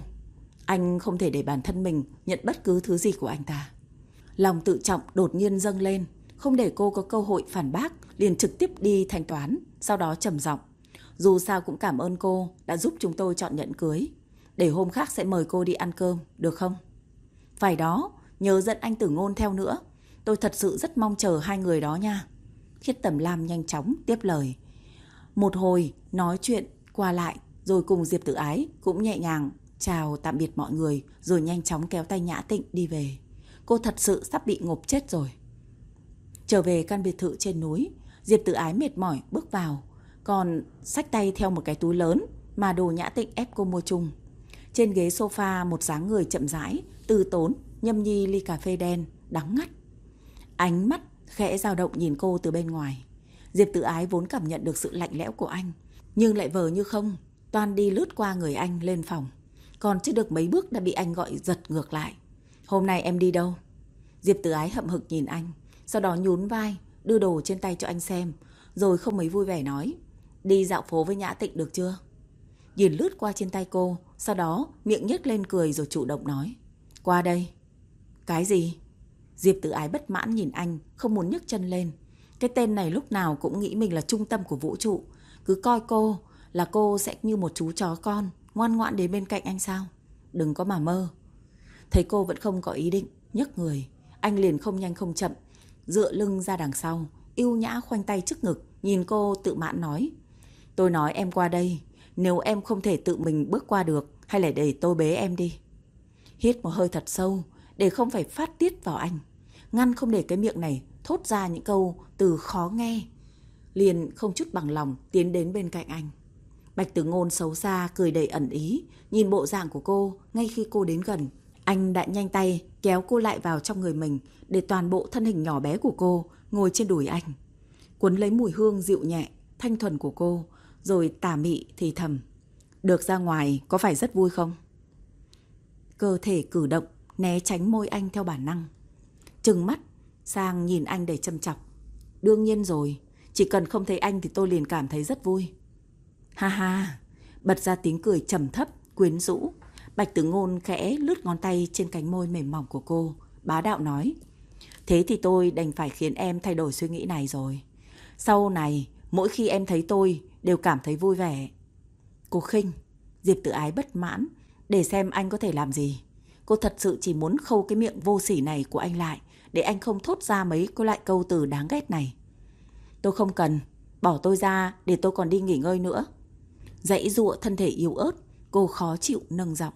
anh không thể để bản thân mình nhận bất cứ thứ gì của anh ta. Lòng tự trọng đột nhiên dâng lên, không để cô có cơ hội phản bác, liền trực tiếp đi thanh toán, sau đó trầm giọng. Dù sao cũng cảm ơn cô đã giúp chúng tôi chọn nhẫn cưới. Để hôm khác sẽ mời cô đi ăn cơm, được không? Phải đó, nhớ dẫn anh Tử Ngôn theo nữa. Tôi thật sự rất mong chờ hai người đó nha. Khiết Tần Lam nhanh chóng tiếp lời. Một hồi nói chuyện qua lại, rồi cùng Diệp Tử Ái cũng nhẹ nhàng chào tạm biệt mọi người, rồi nhanh chóng kéo tay Nhã Tịnh đi về. Cô thật sự sắp bị ngộp chết rồi. Trở về căn biệt thự trên núi, Diệp Tử Ái mệt mỏi bước vào, còn xách tay theo một cái túi lớn mà đồ Nhã Tịnh ép cô mua chung. Trên ghế sofa một dáng người chậm rãi, từ tốn nhâm nhi ly cà phê đen đắng ngắt. Ánh mắt khẽ dao động nhìn cô từ bên ngoài. Diệp Tử Ái vốn cảm nhận được sự lạnh lẽo của anh, nhưng lại vờ như không, toan đi lướt qua người anh lên phòng. Còn chưa được mấy bước đã bị anh gọi giật ngược lại. Hôm nay em đi đâu? Diệp Tử Ái hậm hực nhìn anh, sau đó nhún vai, đưa đồ trên tay cho anh xem, rồi không mấy vui vẻ nói. Đi dạo phố với Nhã Tịnh được chưa? Nhìn lướt qua trên tay cô, sau đó miệng nhếch lên cười rồi chủ động nói. Qua đây. Cái gì? Diệp Tử Ái bất mãn nhìn anh, không muốn nhấc chân lên. Cái tên này lúc nào cũng nghĩ mình là trung tâm của vũ trụ, cứ coi cô là cô sẽ như một chú chó con, ngoan ngoãn đến bên cạnh anh sao? Đừng có mà mơ. Thấy cô vẫn không có ý định nhấc người, anh liền không nhanh không chậm dựa lưng ra đằng sau, ưu nhã khoanh tay trước ngực, nhìn cô tự mãn nói. Tôi nói em qua đây, nếu em không thể tự mình bước qua được, hay là để tôi bế em đi. Hít một hơi thật sâu, để không phải phát tiết vào anh. Ngăn không để cái miệng này thốt ra những câu từ khó nghe. Liền không chút bằng lòng tiến đến bên cạnh anh. Bạch Tử Ngôn xấu xa cười đầy ẩn ý, nhìn bộ dạng của cô ngay khi cô đến gần. Anh đã nhanh tay kéo cô lại vào trong người mình, để toàn bộ thân hình nhỏ bé của cô ngồi trên đùi anh. Cuốn lấy mùi hương dịu nhẹ, thanh thuần của cô, rồi tà mị thì thầm. Được ra ngoài có phải rất vui không? Cơ thể cử động, né tránh môi anh theo bản năng. Trừng mắt sang nhìn anh đầy châm chọc. Đương nhiên rồi, chỉ cần không thấy anh thì tôi liền cảm thấy rất vui. Ha ha, bật ra tiếng cười trầm thấp, quyến rũ. Bạch Tử Ngôn khẽ lướt ngón tay trên cánh môi mềm mỏng của cô, bá đạo nói. Thế thì tôi đành phải khiến em thay đổi suy nghĩ này rồi. Sau này, mỗi khi em thấy tôi đều cảm thấy vui vẻ. Cô khinh. Diệp Tử Ái bất mãn, để xem anh có thể làm gì. Cô thật sự chỉ muốn khâu cái miệng vô sỉ này của anh lại, để anh không thốt ra mấy cái loại câu từ đáng ghét này. Tôi không cần, bỏ tôi ra để tôi còn đi nghỉ ngơi nữa. Dãy giụa thân thể yếu ớt, cô khó chịu nâng giọng.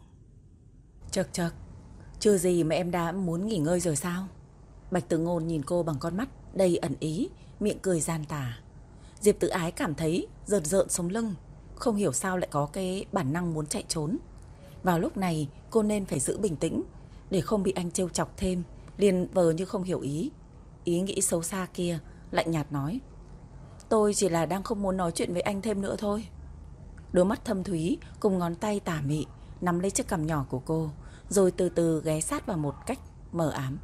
Chật chật, chưa gì mà em đã muốn nghỉ ngơi rồi sao? Bạch Tử Ngôn nhìn cô bằng con mắt đầy ẩn ý, miệng cười gian tà. Diệp Tử Ái cảm thấy rợn rợn sống lưng, không hiểu sao lại có cái bản năng muốn chạy trốn. Vào lúc này cô nên phải giữ bình tĩnh, để không bị anh trêu chọc thêm. Liền vờ như không hiểu ý Ý nghĩ xấu xa kia, lạnh nhạt nói. Tôi chỉ là đang không muốn nói chuyện với anh thêm nữa thôi. Đôi mắt thâm thúy cùng ngón tay tà mị nắm lấy chiếc cằm nhỏ của cô, rồi từ từ ghé sát vào một cách mờ ám.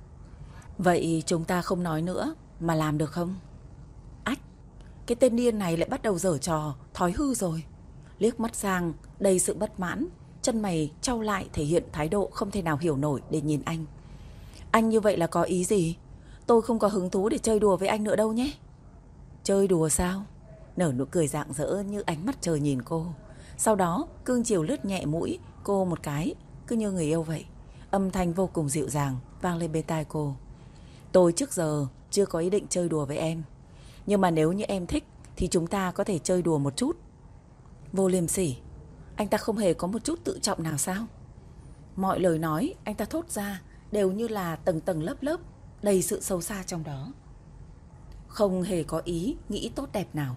Vậy chúng ta không nói nữa, mà làm được không? Ách, cái tên điên này lại bắt đầu giở trò thói hư rồi. Liếc mắt sang đầy sự bất mãn, chân mày chau lại thể hiện thái độ không thể nào hiểu nổi để nhìn anh. Anh như vậy là có ý gì? Tôi không có hứng thú để chơi đùa với anh nữa đâu nhé. Chơi đùa sao? Nở nụ cười rạng rỡ như ánh mắt trời nhìn cô. Sau đó cương chiều lướt nhẹ mũi cô một cái, cứ như người yêu vậy. Âm thanh vô cùng dịu dàng vang lên bên tai cô. Tôi trước giờ chưa có ý định chơi đùa với em, nhưng mà nếu như em thích thì chúng ta có thể chơi đùa một chút. Vô liêm sỉ. Anh ta không hề có một chút tự trọng nào sao? Mọi lời nói anh ta thốt ra đều như là tầng tầng lớp lớp, đầy sự sâu xa trong đó. Không hề có ý nghĩ tốt đẹp nào.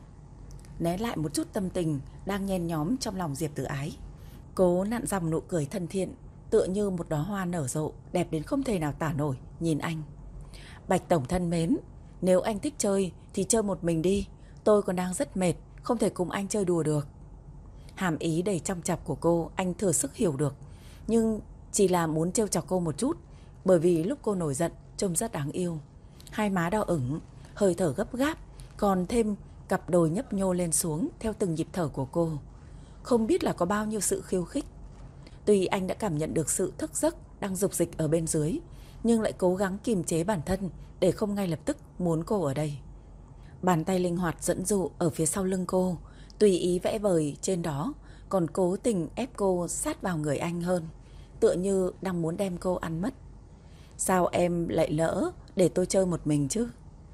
Né lại một chút tâm tình đang nhen nhóm trong lòng Diệp Tử Ái. Cố nặn dòng nụ cười thân thiện, tựa như một đóa hoa nở rộ, đẹp đến không thể nào tả nổi, nhìn anh. Bạch tổng thân mến, nếu anh thích chơi thì chơi một mình đi. Tôi còn đang rất mệt, không thể cùng anh chơi đùa được. Hàm ý đầy chăm chọc của cô anh thừa sức hiểu được, nhưng chỉ là muốn trêu chọc cô một chút. Bởi vì lúc cô nổi giận trông rất đáng yêu. Hai má đỏ ửng, hơi thở gấp gáp, còn thêm cặp đồi nhấp nhô lên xuống theo từng nhịp thở của cô. Không biết là có bao nhiêu sự khiêu khích. Tuy anh đã cảm nhận được sự thức giấc đang dục dịch ở bên dưới, nhưng lại cố gắng kiềm chế bản thân để không ngay lập tức muốn cô ở đây. Bàn tay linh hoạt dẫn dụ ở phía sau lưng cô, tùy ý vẽ vời trên đó, còn cố tình ép cô sát vào người anh hơn, tựa như đang muốn đem cô ăn mất. Sao em lại lỡ để tôi chơi một mình chứ?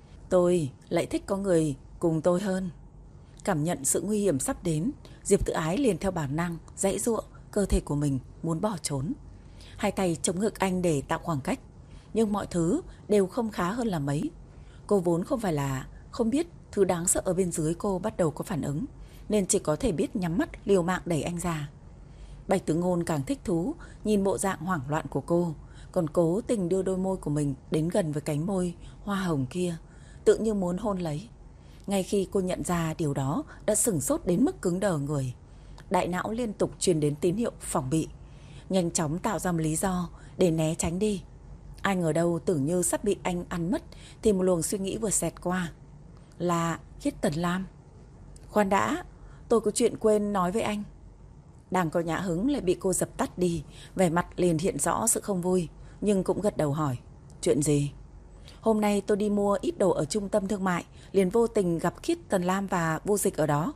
Tôi lại thích có người cùng tôi hơn. Cảm nhận sự nguy hiểm sắp đến, Diệp Tử Ái liền theo bản năng giãy giụa cơ thể của mình muốn bỏ trốn. Hai tay chống ngực anh để tạo khoảng cách, nhưng mọi thứ đều không khá hơn là mấy. Cô vốn không phải là không biết thứ đáng sợ ở bên dưới cô bắt đầu có phản ứng, nên chỉ có thể biết nhắm mắt liều mạng đẩy anh ra. Bạch Tử Ngôn càng thích thú nhìn bộ dạng hoảng loạn của cô, còn cố tình đưa đôi môi của mình đến gần với cánh môi hoa hồng kia, tự như muốn hôn lấy. Ngay khi cô nhận ra điều đó đã sửng sốt đến mức cứng đờ người. Đại não liên tục truyền đến tín hiệu phòng bị, nhanh chóng tạo ra một lý do để né tránh đi. Ai ngờ đâu tưởng như sắp bị anh ăn mất thì một luồng suy nghĩ vừa xẹt qua. Là Khiết Tần Lam. Khoan đã, tôi có chuyện quên nói với anh. Đang có nhã hứng lại bị cô dập tắt đi, vẻ mặt liền hiện rõ sự không vui, nhưng cũng gật đầu hỏi. Chuyện gì? Hôm nay tôi đi mua ít đồ ở trung tâm thương mại, liền vô tình gặp Khiết Tần Lam và Vu Dịch ở đó.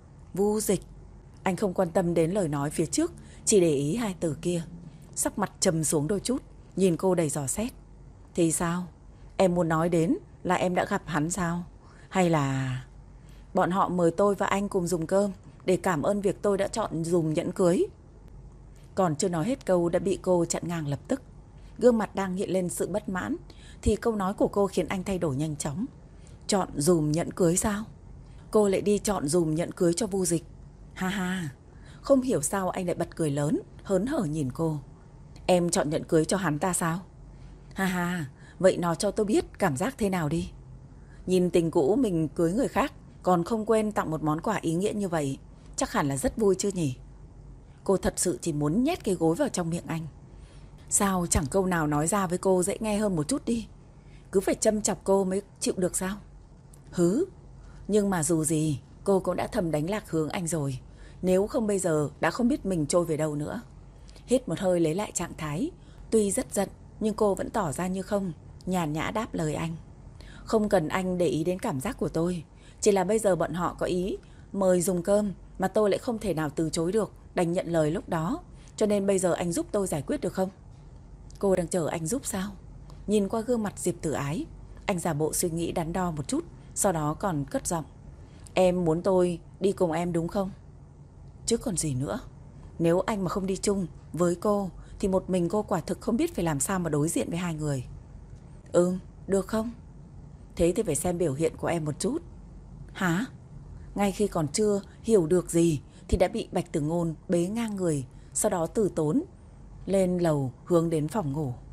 Vu Dịch? Anh không quan tâm đến lời nói phía trước, chỉ để ý hai từ kia. Sắc mặt trầm xuống đôi chút, nhìn cô đầy dò xét. Thì sao? Em muốn nói đến là em đã gặp hắn sao? Hay là bọn họ mời tôi và anh cùng dùng cơm để cảm ơn việc tôi đã chọn dùng nhẫn cưới? Còn chưa nói hết câu đã bị cô chặn ngang lập tức. Gương mặt đang hiện lên sự bất mãn thì câu nói của cô khiến anh thay đổi nhanh chóng. Chọn dùm nhẫn cưới sao? Cô lại đi chọn dùm nhẫn cưới cho Vu Dịch. Ha ha. Không hiểu sao anh lại bật cười lớn, hớn hở nhìn cô. Em chọn nhẫn cưới cho hắn ta sao? Ha ha. Vậy nói cho tôi biết cảm giác thế nào đi. Nhìn tình cũ mình cưới người khác, còn không quên tặng một món quà ý nghĩa như vậy, chắc hẳn là rất vui chứ nhỉ? Cô thật sự chỉ muốn nhét cái gối vào trong miệng anh. Sao chẳng câu nào nói ra với cô dễ nghe hơn một chút đi? Cứ phải châm chọc cô mới chịu được sao? Hứ. Nhưng mà dù gì cô cũng đã thầm đánh lạc hướng anh rồi. Nếu không bây giờ đã không biết mình trôi về đâu nữa. Hít một hơi lấy lại trạng thái. Tuy rất giận nhưng cô vẫn tỏ ra như không, nhàn nhã đáp lời anh. Không cần anh để ý đến cảm giác của tôi. Chỉ là bây giờ bọn họ có ý mời dùng cơm mà tôi lại không thể nào từ chối được, đành nhận lời lúc đó. Cho nên bây giờ anh giúp tôi giải quyết được không? Cô đang chờ anh giúp sao? Nhìn qua gương mặt Diệp Tử Ái, anh giả bộ suy nghĩ đắn đo một chút, sau đó còn cất giọng. Em muốn tôi đi cùng em đúng không? Chứ còn gì nữa. Nếu anh mà không đi chung với cô thì một mình cô quả thực không biết phải làm sao mà đối diện với hai người. Ừ, được không? Thế thì phải xem biểu hiện của em một chút. Hả? Ngay khi còn chưa hiểu được gì thì đã bị Bạch Tử Ngôn bế ngang người, sau đó từ tốn lên lầu hướng đến phòng ngủ.